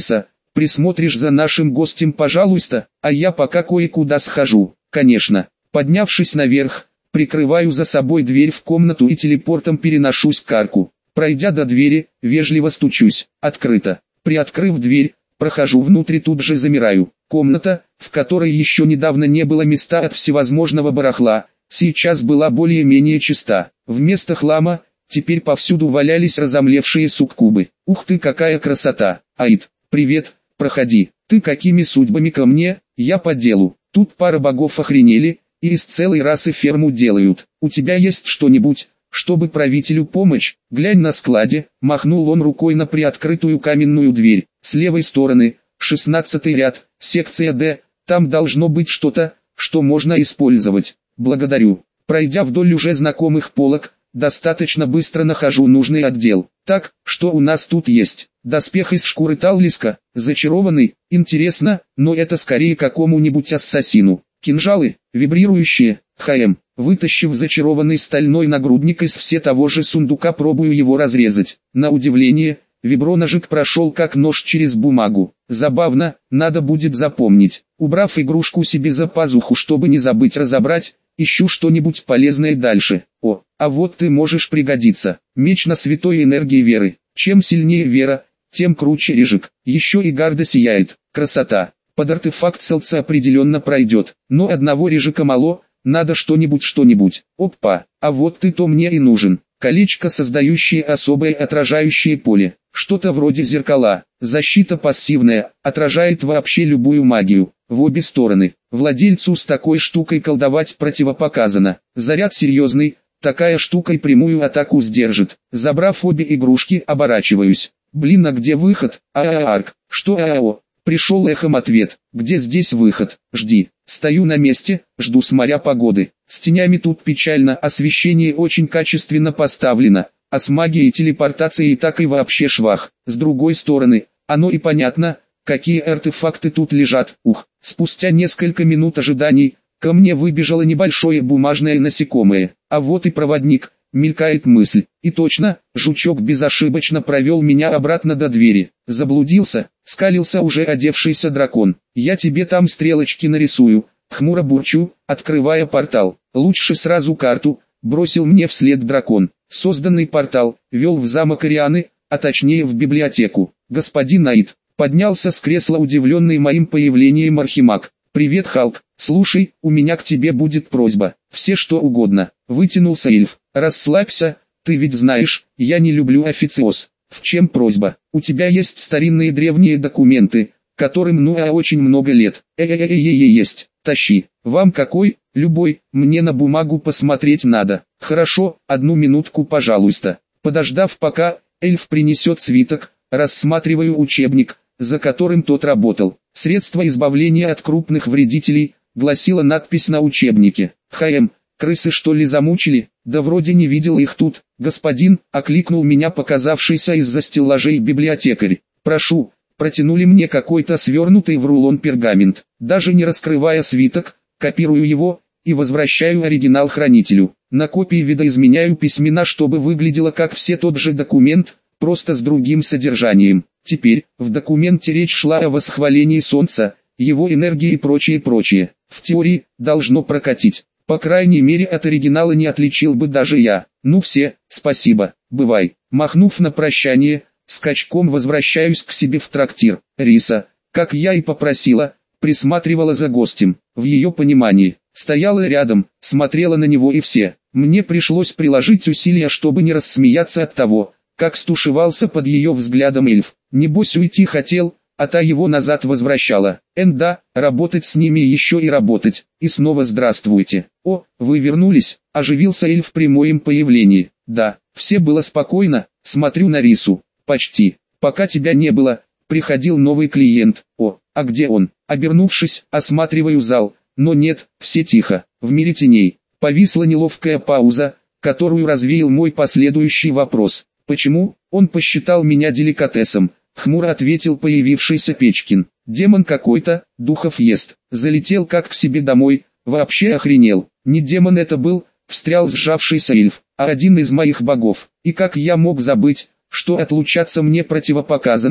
присмотришь за нашим гостем, пожалуйста, а я пока кое-куда схожу». «Конечно». Поднявшись наверх, прикрываю за собой дверь в комнату и телепортом переношусь к арку. Пройдя до двери, вежливо стучусь. Открыто. Приоткрыв дверь, прохожу внутрь и тут же замираю. Комната, в которой еще недавно не было места от всевозможного барахла, сейчас была более-менее чиста. Вместо хлама, теперь повсюду валялись разомлевшие суккубы. Ух ты, какая красота! Аид, привет, проходи. Ты какими судьбами ко мне? Я по делу. Тут пара богов охренели, и из целой расы ферму делают. У тебя есть что-нибудь, чтобы правителю помочь? Глянь на складе, махнул он рукой на приоткрытую каменную дверь. С левой стороны, шестнадцатый ряд, секция Д, там должно быть что-то, что можно использовать. Благодарю. Пройдя вдоль уже знакомых полок, достаточно быстро нахожу нужный отдел. Так, что у нас тут есть? Доспех из шкуры Таллиска, зачарованный, интересно, но это скорее какому-нибудь ассасину. Кинжалы, вибрирующие, ХМ. Вытащив зачарованный стальной нагрудник из все того же сундука, пробую его разрезать. На удивление, виброножик прошел как нож через бумагу. Забавно, надо будет запомнить. Убрав игрушку себе за пазуху, чтобы не забыть разобрать, ищу что-нибудь полезное дальше. О, а вот ты можешь пригодиться. Меч на святой энергии веры. Чем сильнее вера, тем круче режик. Еще и гарда сияет. Красота. Под артефакт селца определенно пройдет. Но одного режика мало, надо что-нибудь что-нибудь. Опа, а вот ты-то мне и нужен. Колечко, создающее особое отражающее поле. Что-то вроде зеркала. Защита пассивная, отражает вообще любую магию. В обе стороны. Владельцу с такой штукой колдовать противопоказано. Заряд серьезный, такая штука и прямую атаку сдержит. Забрав обе игрушки, оборачиваюсь. Блин, а где выход? А-а-арк. Что а-а-о? Пришел эхом ответ. Где здесь выход? Жди. Стою на месте, жду смотря погоды. С тенями тут печально, освещение очень качественно поставлено. А с магией телепортации так и вообще швах. С другой стороны, оно и понятно, какие артефакты тут лежат. Ух, спустя несколько минут ожиданий, ко мне выбежало небольшое бумажное насекомое. А вот и проводник, мелькает мысль. И точно, жучок безошибочно провел меня обратно до двери. Заблудился, скалился уже одевшийся дракон. Я тебе там стрелочки нарисую, хмуро бурчу, открывая портал. Лучше сразу карту, бросил мне вслед дракон. Созданный портал вел в замок Арианы, а точнее в библиотеку. Господин Аид поднялся с кресла, удивленный моим появлением архимаг. «Привет, Халк, слушай, у меня к тебе будет просьба, все что угодно», — вытянулся эльф. «Расслабься, ты ведь знаешь, я не люблю официоз. В чем просьба? У тебя есть старинные древние документы, которым ну а очень много лет. Э-э-э-е-е есть, тащи. Вам какой? Любой, мне на бумагу посмотреть надо». «Хорошо, одну минутку, пожалуйста». Подождав пока, эльф принесет свиток, рассматриваю учебник, за которым тот работал. «Средства избавления от крупных вредителей», гласила надпись на учебнике. «ХМ, крысы что ли замучили? Да вроде не видел их тут». «Господин», окликнул меня показавшийся из-за стеллажей библиотекарь. «Прошу». Протянули мне какой-то свернутый в рулон пергамент. Даже не раскрывая свиток, копирую его и возвращаю оригинал хранителю. На копии видоизменяю письмена, чтобы выглядело как все тот же документ, просто с другим содержанием. Теперь, в документе речь шла о восхвалении солнца, его энергии и прочее-прочее. В теории, должно прокатить. По крайней мере, от оригинала не отличил бы даже я. Ну все, спасибо, бывай. Махнув на прощание, скачком возвращаюсь к себе в трактир. Риса, как я и попросила, присматривала за гостем. В ее понимании, стояла рядом, смотрела на него и все. Мне пришлось приложить усилия, чтобы не рассмеяться от того, как стушевался под ее взглядом эльф. Небось уйти хотел, а та его назад возвращала. Энда, работать с ними еще и работать. И снова здравствуйте. О, вы вернулись, оживился эльф при моем появлении. Да, все было спокойно, смотрю на Рису. Почти. Пока тебя не было, приходил новый клиент. О, а где он? Обернувшись, осматриваю зал, но нет, все тихо. В мире теней. Повисла неловкая пауза, которую развеял мой последующий вопрос. Почему? Он посчитал меня деликатесом. Хмуро ответил появившийся Печкин. Демон какой-то, духов ест. Залетел как к себе домой, вообще охренел. Не демон это был, встрял сжавшийся эльф, а один из моих богов. И как я мог забыть, что отлучаться мне противопоказано,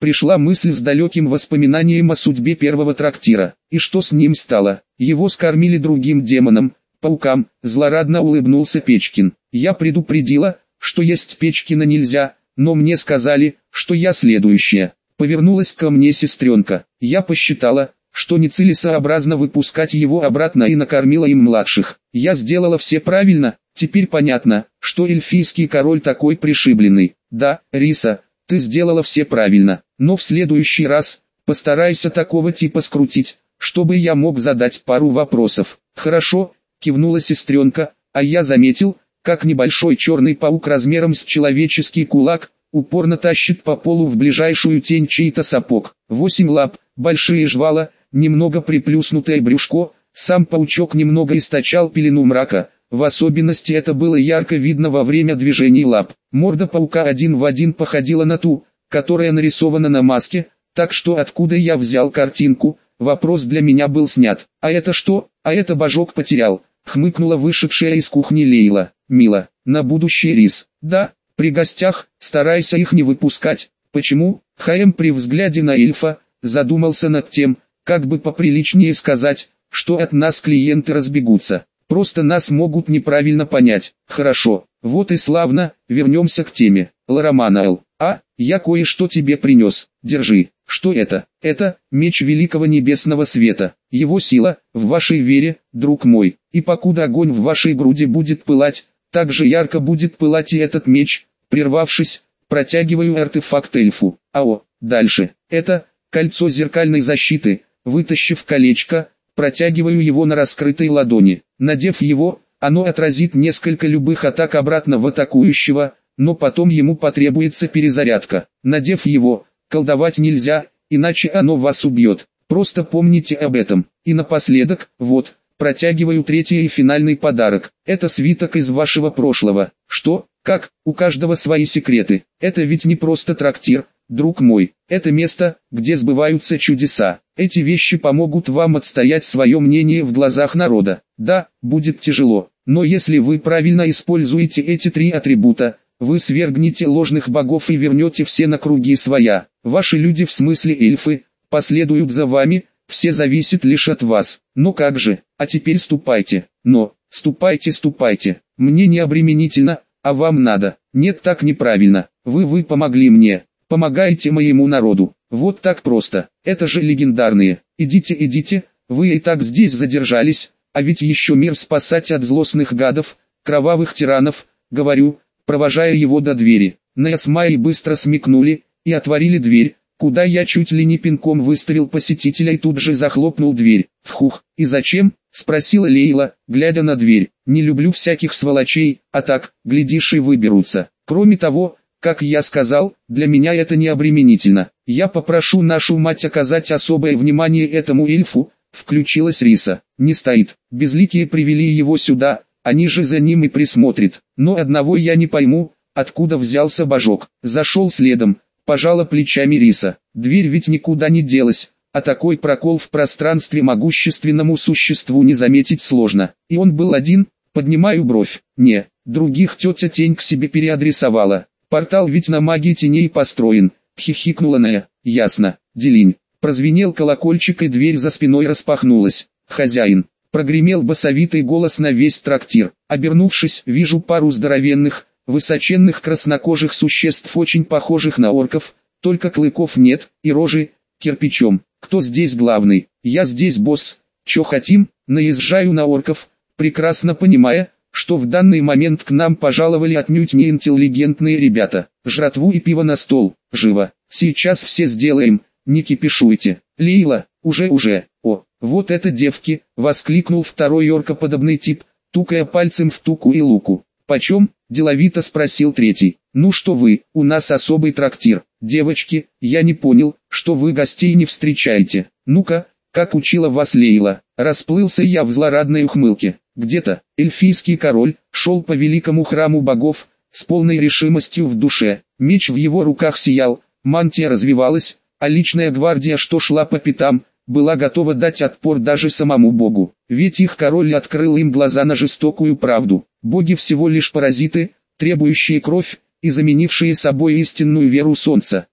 Пришла мысль с далеким воспоминанием о судьбе первого трактира. И что с ним стало? Его скормили другим демонам, паукам, злорадно улыбнулся Печкин. Я предупредила, что есть Печкина нельзя, но мне сказали, что я следующая. Повернулась ко мне сестренка. Я посчитала, что нецелесообразно выпускать его обратно и накормила им младших. Я сделала все правильно, теперь понятно, что эльфийский король такой пришибленный. Да, Риса, ты сделала все правильно, но в следующий раз постарайся такого типа скрутить, чтобы я мог задать пару вопросов. Хорошо, кивнула сестренка, а я заметил, как небольшой черный паук размером с человеческий кулак упорно тащит по полу в ближайшую тень чей-то сапог. Восемь лап, большие жвала, немного приплюснутое брюшко, сам паучок немного источал пелену мрака, в особенности это было ярко видно во время движений лап. Морда паука один в один походила на ту, которая нарисована на маске, так что откуда я взял картинку, вопрос для меня был снят. А это что? А это божок потерял, хмыкнула вышедшая из кухни Лейла. Мило, на будущее, Рис. Да, при гостях, старайся их не выпускать. Почему? Хаэм при взгляде на эльфа задумался над тем, как бы поприличнее сказать, что от нас клиенты разбегутся. Просто нас могут неправильно понять. Хорошо, вот и славно, вернемся к теме. Лароманаэл, а, я кое-что тебе принес, держи. Что это? Это меч великого небесного света. Его сила в вашей вере, друг мой. И покуда огонь в вашей груди будет пылать, так же ярко будет пылать и этот меч. Прервавшись, протягиваю артефакт эльфу. Ао, дальше. Это кольцо зеркальной защиты. Вытащив колечко, протягиваю его на раскрытой ладони. Надев его, оно отразит несколько любых атак обратно в атакующего, но потом ему потребуется перезарядка. Надев его, колдовать нельзя, иначе оно вас убьет. Просто помните об этом. И напоследок, вот, протягиваю третий и финальный подарок. Это свиток из вашего прошлого. Что? Как? У каждого свои секреты. Это ведь не просто трактир, друг мой. Это место, где сбываются чудеса. Эти вещи помогут вам отстоять свое мнение в глазах народа. Да, будет тяжело, но если вы правильно используете эти три атрибута, вы свергнете ложных богов и вернете все на круги своя. Ваши люди, в смысле эльфы, последуют за вами, все зависит лишь от вас. Но как же? А теперь ступайте. Но, ступайте, ступайте. Мне не обременительно, а вам надо. Нет, так неправильно. Вы вы помогли мне. Помогайте моему народу. Вот так просто. Это же легендарные. Идите, идите, вы и так здесь задержались, а ведь еще мир спасать от злостных гадов, кровавых тиранов, говорю, провожая его до двери. Нея с Майей быстро смекнули и отворили дверь, куда я чуть ли не пинком выставил посетителя и тут же захлопнул дверь. Фух, и зачем? Спросила Лейла, глядя на дверь. Не люблю всяких сволочей, а так, глядишь и выберутся. Кроме того, как я сказал, для меня это не обременительно. Я попрошу нашу мать оказать особое внимание этому эльфу, включилась Риса. Не стоит, безликие привели его сюда, они же за ним и присмотрят. Но одного я не пойму, откуда взялся божок. Зашел следом, пожала плечами Риса. Дверь ведь никуда не делась, а такой прокол в пространстве могущественному существу не заметить сложно. И он был один, поднимаю бровь. Не, других тетя тень к себе переадресовала. Портал ведь на магии теней построен, хихикнула Нея. Ясно, Делинь. Прозвенел колокольчик и дверь за спиной распахнулась. Хозяин. Прогремел басовитый голос на весь трактир. Обернувшись, вижу пару здоровенных, высоченных краснокожих существ, очень похожих на орков, только клыков нет, и рожи, кирпичом. Кто здесь главный? Я здесь босс. Чё хотим? Наезжаю на орков, прекрасно понимая, что в данный момент к нам пожаловали отнюдь не интеллигентные ребята. Жратву и пиво на стол, живо. Сейчас все сделаем, не кипишуйте. Лейла, уже-уже, о, вот это девки, воскликнул второй оркоподобный тип, тукая пальцем в туку и луку. Почем? Деловито спросил третий. Ну что вы, у нас особый трактир. Девочки, я не понял, что вы гостей не встречаете. Ну-ка, как учила вас Лейла. Расплылся я в злорадной ухмылке. Где-то, эльфийский король, шел по великому храму богов, с полной решимостью в душе. Меч в его руках сиял, мантия развивалась, а личная гвардия, что шла по пятам, была готова дать отпор даже самому богу. Ведь их король открыл им глаза на жестокую правду. Боги всего лишь паразиты, требующие кровь, и заменившие собой истинную веру солнца.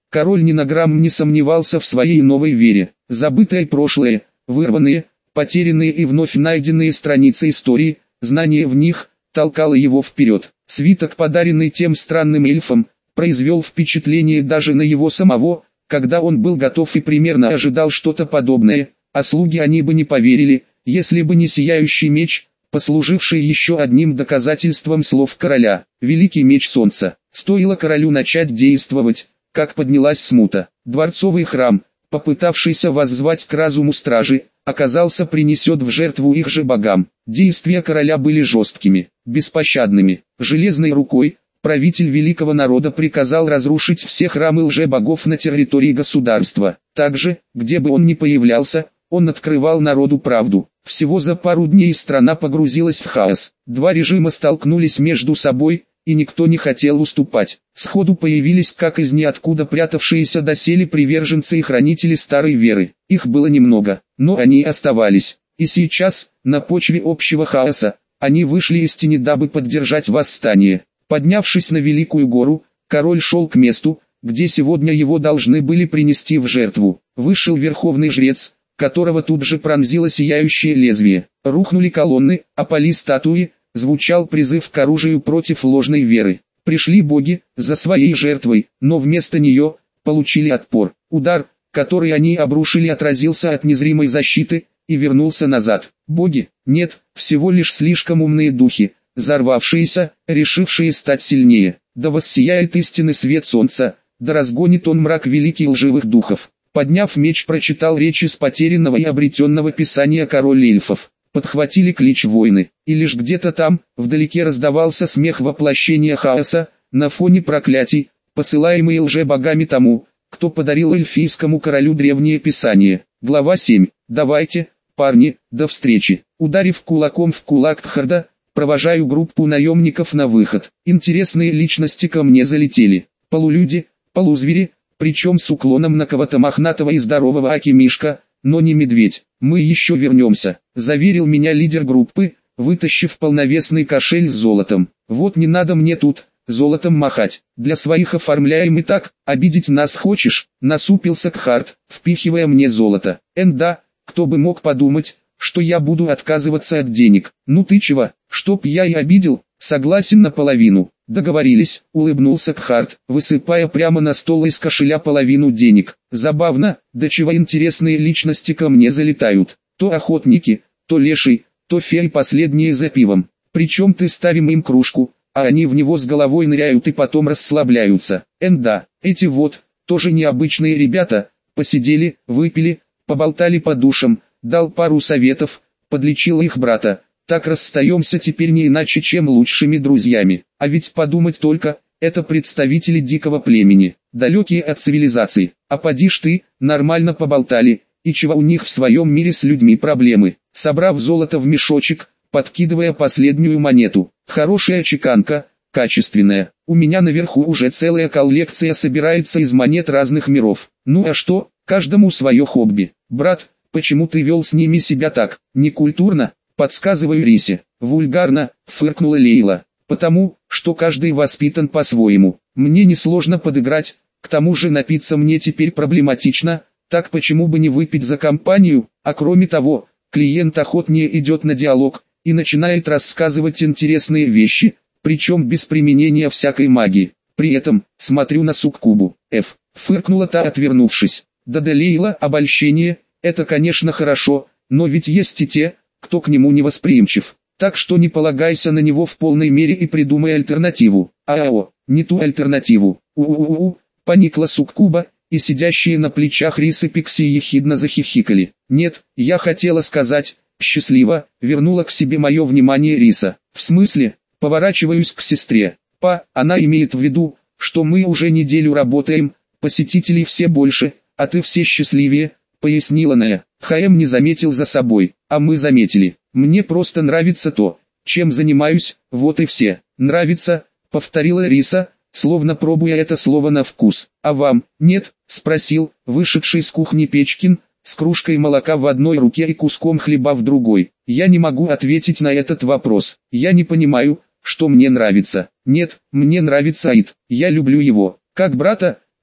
Король ни на грамм не сомневался в своей новой вере. Забытое прошлое, вырванные, потерянные и вновь найденные страницы истории, знание в них, толкало его вперед. Свиток, подаренный тем странным эльфом, произвел впечатление даже на его самого, когда он был готов и примерно ожидал что-то подобное, а слуги они бы не поверили, если бы не сияющий меч, послуживший еще одним доказательством слов короля. Великий меч солнца. Стоило королю начать действовать, как поднялась смута. Дворцовый храм, попытавшийся воззвать к разуму стражи, оказался принесет в жертву их же богам. Действия короля были жесткими, беспощадными. Железной рукой, правитель великого народа приказал разрушить все храмы лже-богов на территории государства. Также, где бы он ни появлялся, он открывал народу правду. Всего за пару дней страна погрузилась в хаос. Два режима столкнулись между собой, и никто не хотел уступать. Сходу появились как из ниоткуда прятавшиеся доселе приверженцы и хранители старой веры. Их было немного, но они оставались. И сейчас, на почве общего хаоса, они вышли из тени, дабы поддержать восстание. Поднявшись на Великую гору, король шел к месту, где сегодня его должны были принести в жертву. Вышел верховный жрец, которого тут же пронзило сияющее лезвие. Рухнули колонны, опали статуи, звучал призыв к оружию против ложной веры. Пришли боги за своей жертвой, но вместо нее получили отпор. Удар, который они обрушили, отразился от незримой защиты и вернулся назад. Боги, нет, всего лишь слишком умные духи, взорвавшиеся, решившие стать сильнее. Да воссияет истинный свет солнца, да разгонит он мрак великих лживых духов. Подняв меч, прочитал речь из потерянного и обретенного писания король эльфов. Подхватили клич войны, и лишь где-то там, вдалеке раздавался смех воплощения хаоса, на фоне проклятий, посылаемые лже-богами тому, кто подарил эльфийскому королю древнее писание. Глава семь. Давайте, парни, до встречи. Ударив кулаком в кулак Тхарда, провожаю группу наемников на выход. Интересные личности ко мне залетели. Полулюди, полузвери, причем с уклоном на кого-то мохнатого и здорового Аки-мишка, но не медведь. Мы еще вернемся, заверил меня лидер группы, вытащив полновесный кошель с золотом. Вот не надо мне тут золотом махать. Для своих оформляем и так, обидеть нас хочешь? Насупился Кхарт, впихивая мне золото. Энда, кто бы мог подумать, что я буду отказываться от денег. Ну ты чего, чтоб я и обидел? Согласен наполовину. Договорились, улыбнулся Кхарт, высыпая прямо на стол из кошеля половину денег. Забавно, до чего интересные личности ко мне залетают. То охотники, то леший, то феи, последние за пивом. Причем ты ставим им кружку, а они в него с головой ныряют и потом расслабляются. Энда, эти вот, тоже необычные ребята, посидели, выпили, поболтали по душам, дал пару советов, подлечил их брата. Так расстаемся теперь не иначе, чем лучшими друзьями. А ведь подумать только, это представители дикого племени, далекие от цивилизации. А поди ж ты, нормально поболтали, и чего у них в своем мире с людьми проблемы. Собрав золото в мешочек, подкидывая последнюю монету. Хорошая чеканка, качественная. У меня наверху уже целая коллекция собирается из монет разных миров. Ну а что, каждому свое хобби. Брат, почему ты вел с ними себя так, некультурно? Подсказываю Рисе. Вульгарно, фыркнула Лейла. Потому, что каждый воспитан по-своему. Мне несложно подыграть, к тому же напиться мне теперь проблематично, так почему бы не выпить за компанию, а кроме того, клиент охотнее идет на диалог и начинает рассказывать интересные вещи, причем без применения всякой магии. При этом, смотрю на суккубу. Ф. Фыркнула та, отвернувшись. Да-да, Лейла, обольщение, это конечно хорошо, но ведь есть и те, кто к нему не восприимчив. Так что не полагайся на него в полной мере и придумай альтернативу. Ао, не ту альтернативу. У-у-у, поникла суккуба, и сидящие на плечах Рисы Пикси ехидно захихикали. Нет, я хотела сказать, счастливо, вернула к себе мое внимание Риса. В смысле, поворачиваюсь к сестре. Па, она имеет в виду, что мы уже неделю работаем, посетителей все больше, а ты все счастливее, пояснила Ная. ХМ не заметил за собой, а мы заметили. Мне просто нравится то, чем занимаюсь, вот и все. Нравится, повторила Риса, словно пробуя это слово на вкус. А вам, нет, спросил, вышедший с кухни Печкин, с кружкой молока в одной руке и куском хлеба в другой. Я не могу ответить на этот вопрос. Я не понимаю, что мне нравится. Нет, мне нравится Аид. Я люблю его. Как брата,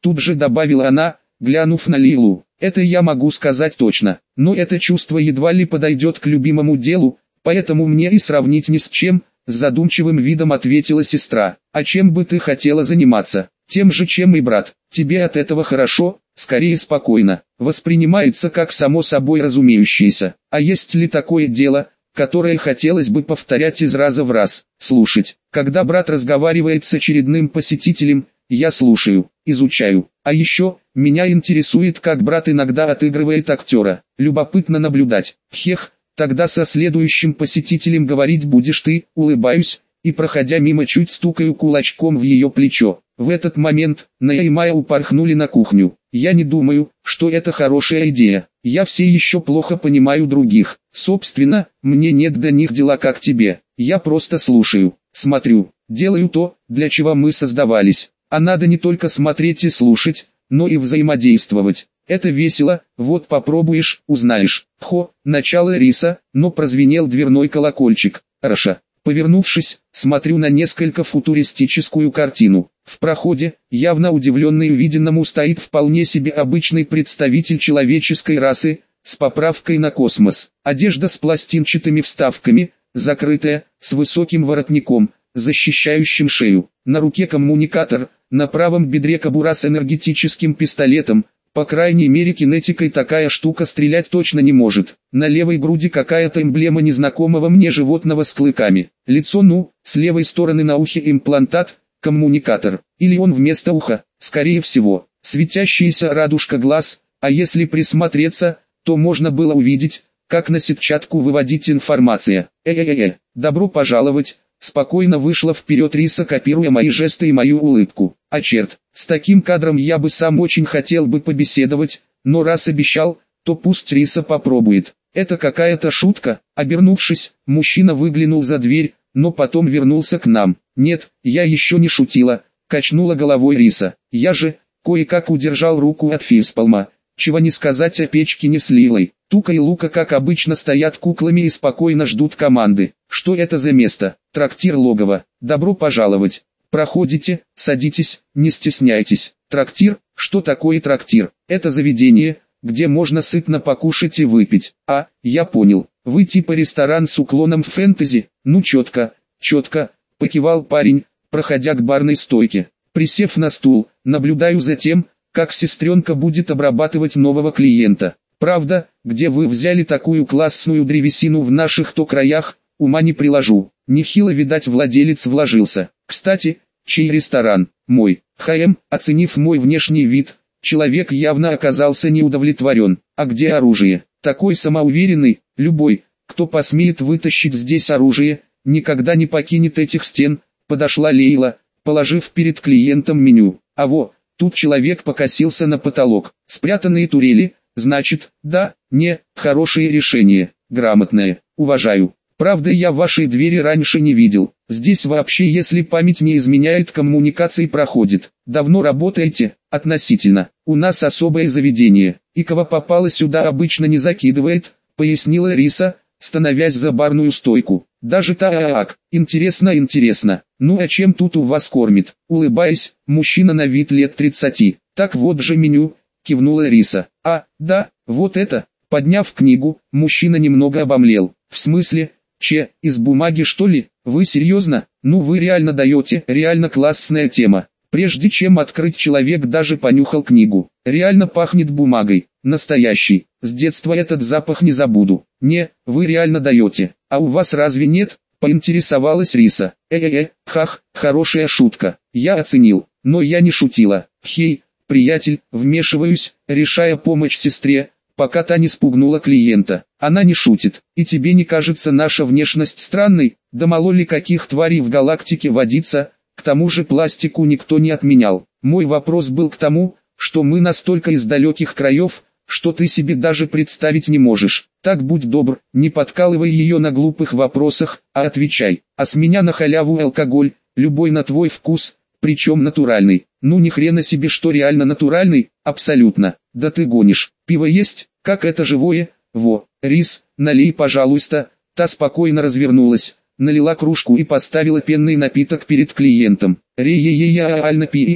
тут же добавила она, глянув на Лейлу. Это я могу сказать точно, но это чувство едва ли подойдет к любимому делу, поэтому мне и сравнить ни с чем, с задумчивым видом ответила сестра. А чем бы ты хотела заниматься? Тем же, чем и брат. Тебе от этого хорошо, скорее спокойно. Воспринимается как само собой разумеющееся. А есть ли такое дело, которое хотелось бы повторять из раза в раз? Слушать. Когда брат разговаривает с очередным посетителем, я слушаю, изучаю. А еще, меня интересует, как брат иногда отыгрывает актера. Любопытно наблюдать. Хех, тогда со следующим посетителем говорить будешь ты, улыбаюсь, и проходя мимо чуть стукаю кулачком в ее плечо. В этот момент, Ная и Майя упорхнули на кухню. Я не думаю, что это хорошая идея. Я все еще плохо понимаю других. Собственно, мне нет до них дела как тебе. Я просто слушаю, смотрю, делаю то, для чего мы создавались. А надо не только смотреть и слушать, но и взаимодействовать. Это весело, вот попробуешь, узнаешь. Хо, начало риса, но прозвенел дверной колокольчик. Раша. Повернувшись, смотрю на несколько футуристическую картину. В проходе, явно удивленный увиденному, стоит вполне себе обычный представитель человеческой расы, с поправкой на космос. Одежда с пластинчатыми вставками, закрытая, с высоким воротником, защищающим шею. На руке коммуникатор, на правом бедре кобура с энергетическим пистолетом. По крайней мере, кинетикой такая штука стрелять точно не может. На левой груди какая-то эмблема незнакомого мне животного с клыками. Лицо, ну, с левой стороны на ухе имплантат, коммуникатор. Или он вместо уха, скорее всего. Светящаяся радужка глаз, а если присмотреться, то можно было увидеть, как на сетчатку выводить информация. Э-э-э, добро пожаловать. Спокойно вышла вперед риса, копируя мои жесты и мою улыбку. А черт, с таким кадром я бы сам очень хотел бы побеседовать, но раз обещал, то пусть риса попробует. Это какая-то шутка. Обернувшись, мужчина выглянул за дверь, но потом вернулся к нам. Нет, я еще не шутила, качнула головой риса. Я же, кое-как удержал руку от фейспалма. Чего не сказать о Печкине с Лилой. Тука и Лука, как обычно, стоят куклами и спокойно ждут команды. Что это за место? Трактир Логово. Добро пожаловать. Проходите, садитесь, не стесняйтесь. Трактир? Что такое трактир? Это заведение, где можно сытно покушать и выпить. А, я понял. Вы типа ресторан с уклоном в фэнтези? Ну четко, четко, покивал парень, проходя к барной стойке. Присев на стул, наблюдаю за тем, как сестренка будет обрабатывать нового клиента. Правда, где вы взяли такую классную древесину в наших-то краях, ума не приложу. Нехило, видать, владелец вложился. Кстати, чей ресторан? Мой. ХМ, оценив мой внешний вид, человек явно оказался неудовлетворен. А где оружие? Такой самоуверенный, любой, кто посмеет вытащить здесь оружие, никогда не покинет этих стен. Подошла Лейла, положив перед клиентом меню. А во, тут человек покосился на потолок. Спрятанные турели, значит, да, не, хорошее решение, грамотное, уважаю. Правда, я вашей двери раньше не видел. Здесь вообще, если память не изменяет, коммуникации проходит. Давно работаете? Относительно. У нас особое заведение. И кого попало сюда обычно не закидывает, пояснила риса, становясь за барную стойку. Даже так, интересно, интересно. Ну а чем тут у вас кормит? Улыбаясь, мужчина на вид лет тридцати. Так вот же меню, кивнула риса. А, да, вот это. Подняв книгу, мужчина немного обомлел. В смысле? Че, из бумаги что ли? Вы серьезно? Ну вы реально даете, реально классная тема. Прежде чем открыть, человек даже понюхал книгу. Реально пахнет бумагой. Настоящий. С детства этот запах не забуду. Не, вы реально даете. А у вас разве нет? Поинтересовалась риса. Э-э-э, хах, хорошая шутка. Я оценил, но я не шутила. Хей, приятель, вмешиваюсь, решая помочь сестре, пока та не спугнула клиента. Она не шутит. И тебе не кажется наша внешность странной? Да мало ли каких тварей в галактике водится, к тому же пластику никто не отменял. Мой вопрос был к тому, что мы настолько из далеких краев, что ты себе даже представить не можешь. Так будь добр, не подкалывай ее на глупых вопросах, а отвечай. А с меня на халяву алкоголь, любой на твой вкус, причем натуральный. Ну ни хрена себе, что реально натуральный, абсолютно. Да ты гонишь. Пиво есть, как это живое? Во, рис, налей, пожалуйста. Та спокойно развернулась, налила кружку и поставила пенный напиток перед клиентом. Ре-е-е-я-ально пиво,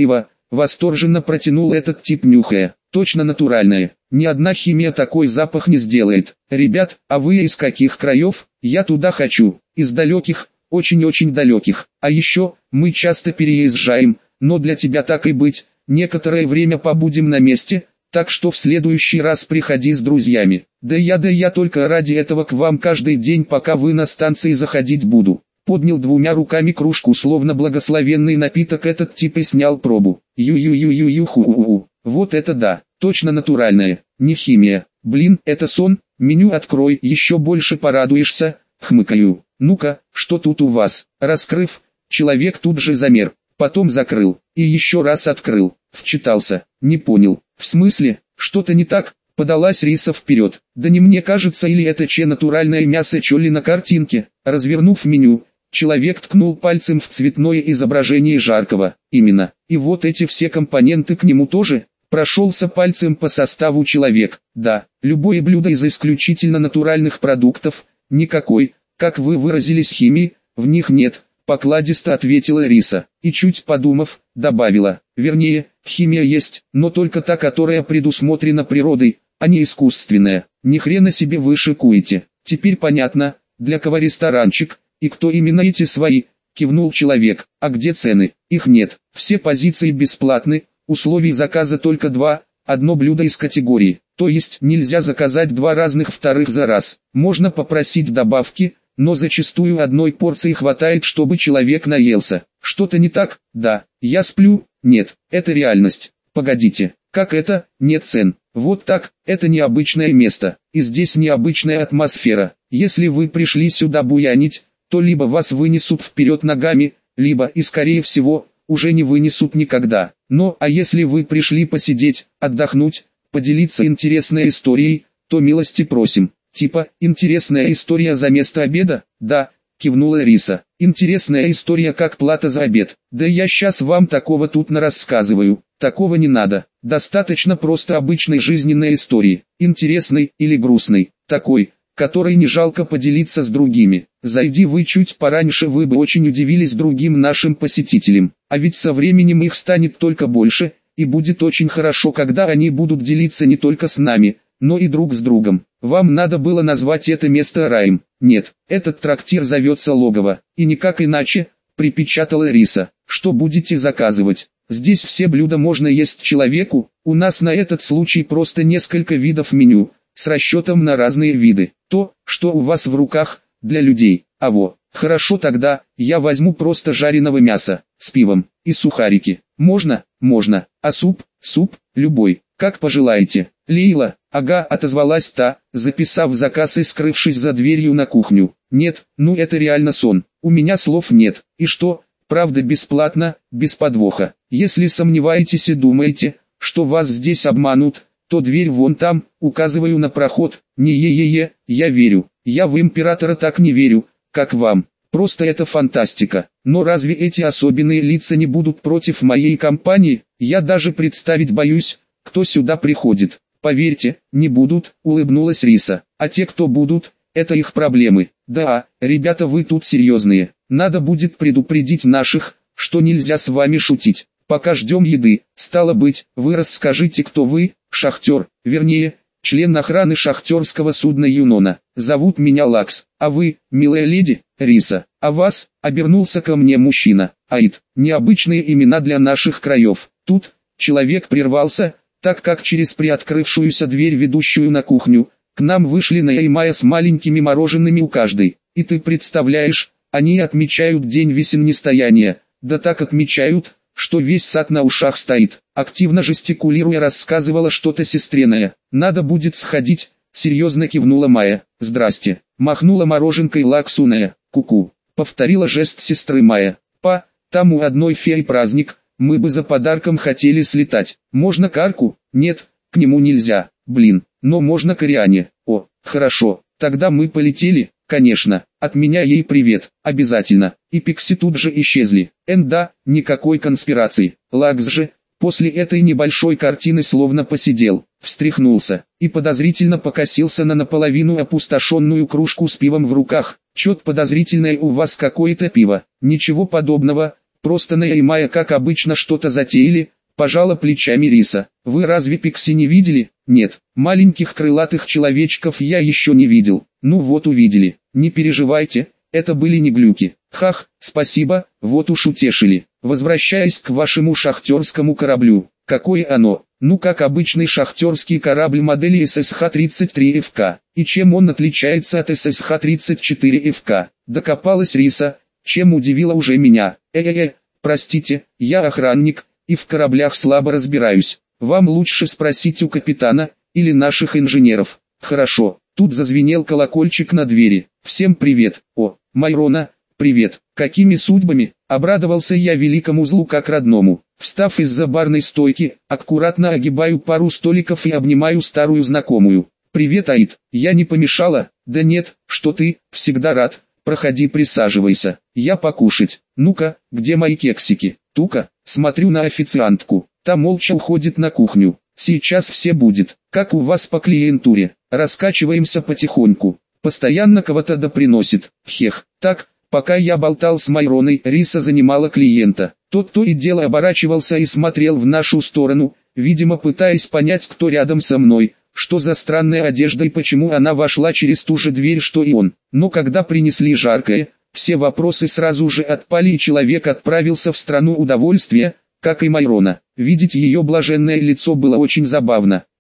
восторженно протянул этот тип, нюхая. Точно натуральное. Ни одна химия такой запах не сделает. Ребят, а вы из каких краев? Я туда хочу. Из далеких, очень-очень далеких. А еще, мы часто переезжаем, но для тебя так и быть, некоторое время побудем на месте, так что в следующий раз приходи с друзьями. Да я, да я только ради этого к вам каждый день, пока вы на станции, заходить буду. Поднял двумя руками кружку, словно благословенный напиток, этот тип, и снял пробу. Ю-ю-ю-ю-ю-ху-у-у. Вот это да, точно натуральное, не химия. Блин, это сон, меню открой, еще больше порадуешься, хмыкаю. Ну-ка, что тут у вас? Раскрыв, человек тут же замер, потом закрыл, и еще раз открыл, вчитался, не понял. В смысле, что-то не так? Подалась Риса вперед. Да не мне кажется, или это че натуральное мясо, че ли на картинке? Развернув меню, человек ткнул пальцем в цветное изображение жаркого. Именно. И вот эти все компоненты к нему тоже. Прошелся пальцем по составу человек. Да, любое блюдо из исключительно натуральных продуктов, никакой, как вы выразились, химии, в них нет, покладисто ответила Риса. И чуть подумав, добавила, вернее, химия есть, но только та, которая предусмотрена природой, а не искусственная. Ни хрена себе вы шикуете. Теперь понятно, для кого ресторанчик, и кто именно эти свои, кивнул человек. А где цены? Их нет, все позиции бесплатны. Условий заказа только два, одно блюдо из категории, то есть нельзя заказать два разных вторых за раз. Можно попросить добавки, но зачастую одной порции хватает, чтобы человек наелся. Что-то не так? Да. Я сплю? Нет. Это реальность. Погодите. Как это? Нет цен. Вот так, это необычное место, и здесь необычная атмосфера. Если вы пришли сюда буянить, то либо вас вынесут вперед ногами, либо, и скорее всего, уже не вынесут никогда. Но, а если вы пришли посидеть, отдохнуть, поделиться интересной историей, то милости просим. Типа, интересная история за место обеда? Да, кивнула Риса. Интересная история как плата за обед. Да я сейчас вам такого тут нарассказываю. Такого не надо. Достаточно просто обычной жизненной истории. Интересной или грустной. Такой, которой не жалко поделиться с другими. Зайди вы чуть пораньше, вы бы очень удивились другим нашим посетителям. А ведь со временем их станет только больше, и будет очень хорошо, когда они будут делиться не только с нами, но и друг с другом. Вам надо было назвать это место раем. Нет, этот трактир зовется Логово, и никак иначе, припечатала Риса. Что будете заказывать? Здесь все блюда можно есть человеку, у нас на этот случай просто несколько видов меню, с расчетом на разные виды. То, что у вас в руках, для людей. А во, хорошо, тогда, я возьму просто жареного мяса, с пивом, и сухарики. Можно? Можно. А суп? Суп, любой, как пожелаете. Лейла, ага, отозвалась та, записав заказ и скрывшись за дверью на кухню. Нет, ну это реально сон, у меня слов нет. И что, правда бесплатно, без подвоха. Если сомневаетесь и думаете, что вас здесь обманут, то дверь вон там, указываю на проход. Не е-е-е, я верю. Я в императора так не верю, как вам. Просто это фантастика. Но разве эти особенные лица не будут против моей компании? Я даже представить боюсь, кто сюда приходит. Поверьте, не будут, улыбнулась Риса. А те, кто будут, это их проблемы. Да, ребята, вы тут серьезные. Надо будет предупредить наших, что нельзя с вами шутить. Пока ждем еды, стало быть, вы расскажите, кто вы, шахтер, вернее, член охраны шахтерского судна Юнона. Зовут меня Лакс, а вы, милая леди, Риса. А вас, обернулся ко мне мужчина, Аид. Необычные имена для наших краев. Тут, человек прервался, так как через приоткрывшуюся дверь, ведущую на кухню, к нам вышли Ная и Майя с маленькими мороженными у каждой. И ты представляешь, они отмечают день весеннестояния, да так отмечают, что весь сад на ушах стоит. Активно жестикулируя рассказывала что-то сестреная. Надо будет сходить, серьезно кивнула Майя. Здрасте, махнула мороженкой Лаксуная. Ку-ку, повторила жест сестры Майя. Па, там у одной феи праздник, мы бы за подарком хотели слетать. Можно к Арку? Нет, к нему нельзя, блин, но можно к Ариане. О, хорошо, тогда мы полетели. Конечно, от меня ей привет, обязательно. И Пикси тут же исчезли. Энда, никакой конспирации. Лакс же, после этой небольшой картины словно посидел, встряхнулся, и подозрительно покосился на наполовину опустошенную кружку с пивом в руках. Чё-то подозрительное у вас какое-то пиво. Ничего подобного, просто Ная и Майя как обычно что-то затеяли, Пожала плечами Риса. Вы разве Пикси не видели? Нет, маленьких крылатых человечков я еще не видел. Ну вот увидели. Не переживайте, это были не глюки. Хах, спасибо, вот уж утешили. Возвращаясь к вашему шахтерскому кораблю. Какое оно? Ну как обычный шахтерский корабль модели эс эс ха тридцать три эф ка. И чем он отличается от эс эс ха тридцать четыре эф ка? Докопалась Риса, чем удивила уже меня. Э-э-э, простите, я охранник, и в кораблях слабо разбираюсь. Вам лучше спросить у капитана, или наших инженеров. Хорошо, тут зазвенел колокольчик на двери. Всем привет. О, Майрона, привет. Какими судьбами? Обрадовался я великому злу как родному. Встав из-за барной стойки, аккуратно огибаю пару столиков и обнимаю старую знакомую. Привет, Аид, я не помешала? Да нет, что ты, всегда рад. Проходи, присаживайся. Я покушать. Ну-ка, где мои кексики? Тука, смотрю на официантку. Та молча уходит на кухню. Сейчас все будет. Как у вас по клиентуре? Раскачиваемся потихоньку. Постоянно кого-то да приносит. Хех. Так, пока я болтал с Майроной, Риса занимала клиента. Тот то и дело оборачивался и смотрел в нашу сторону, видимо пытаясь понять, кто рядом со мной. Что за странная одежда и почему она вошла через ту же дверь, что и он. Но когда принесли жаркое, все вопросы сразу же отпали и человек отправился в страну удовольствия, как и Майрона. Видеть ее блаженное лицо было очень забавно.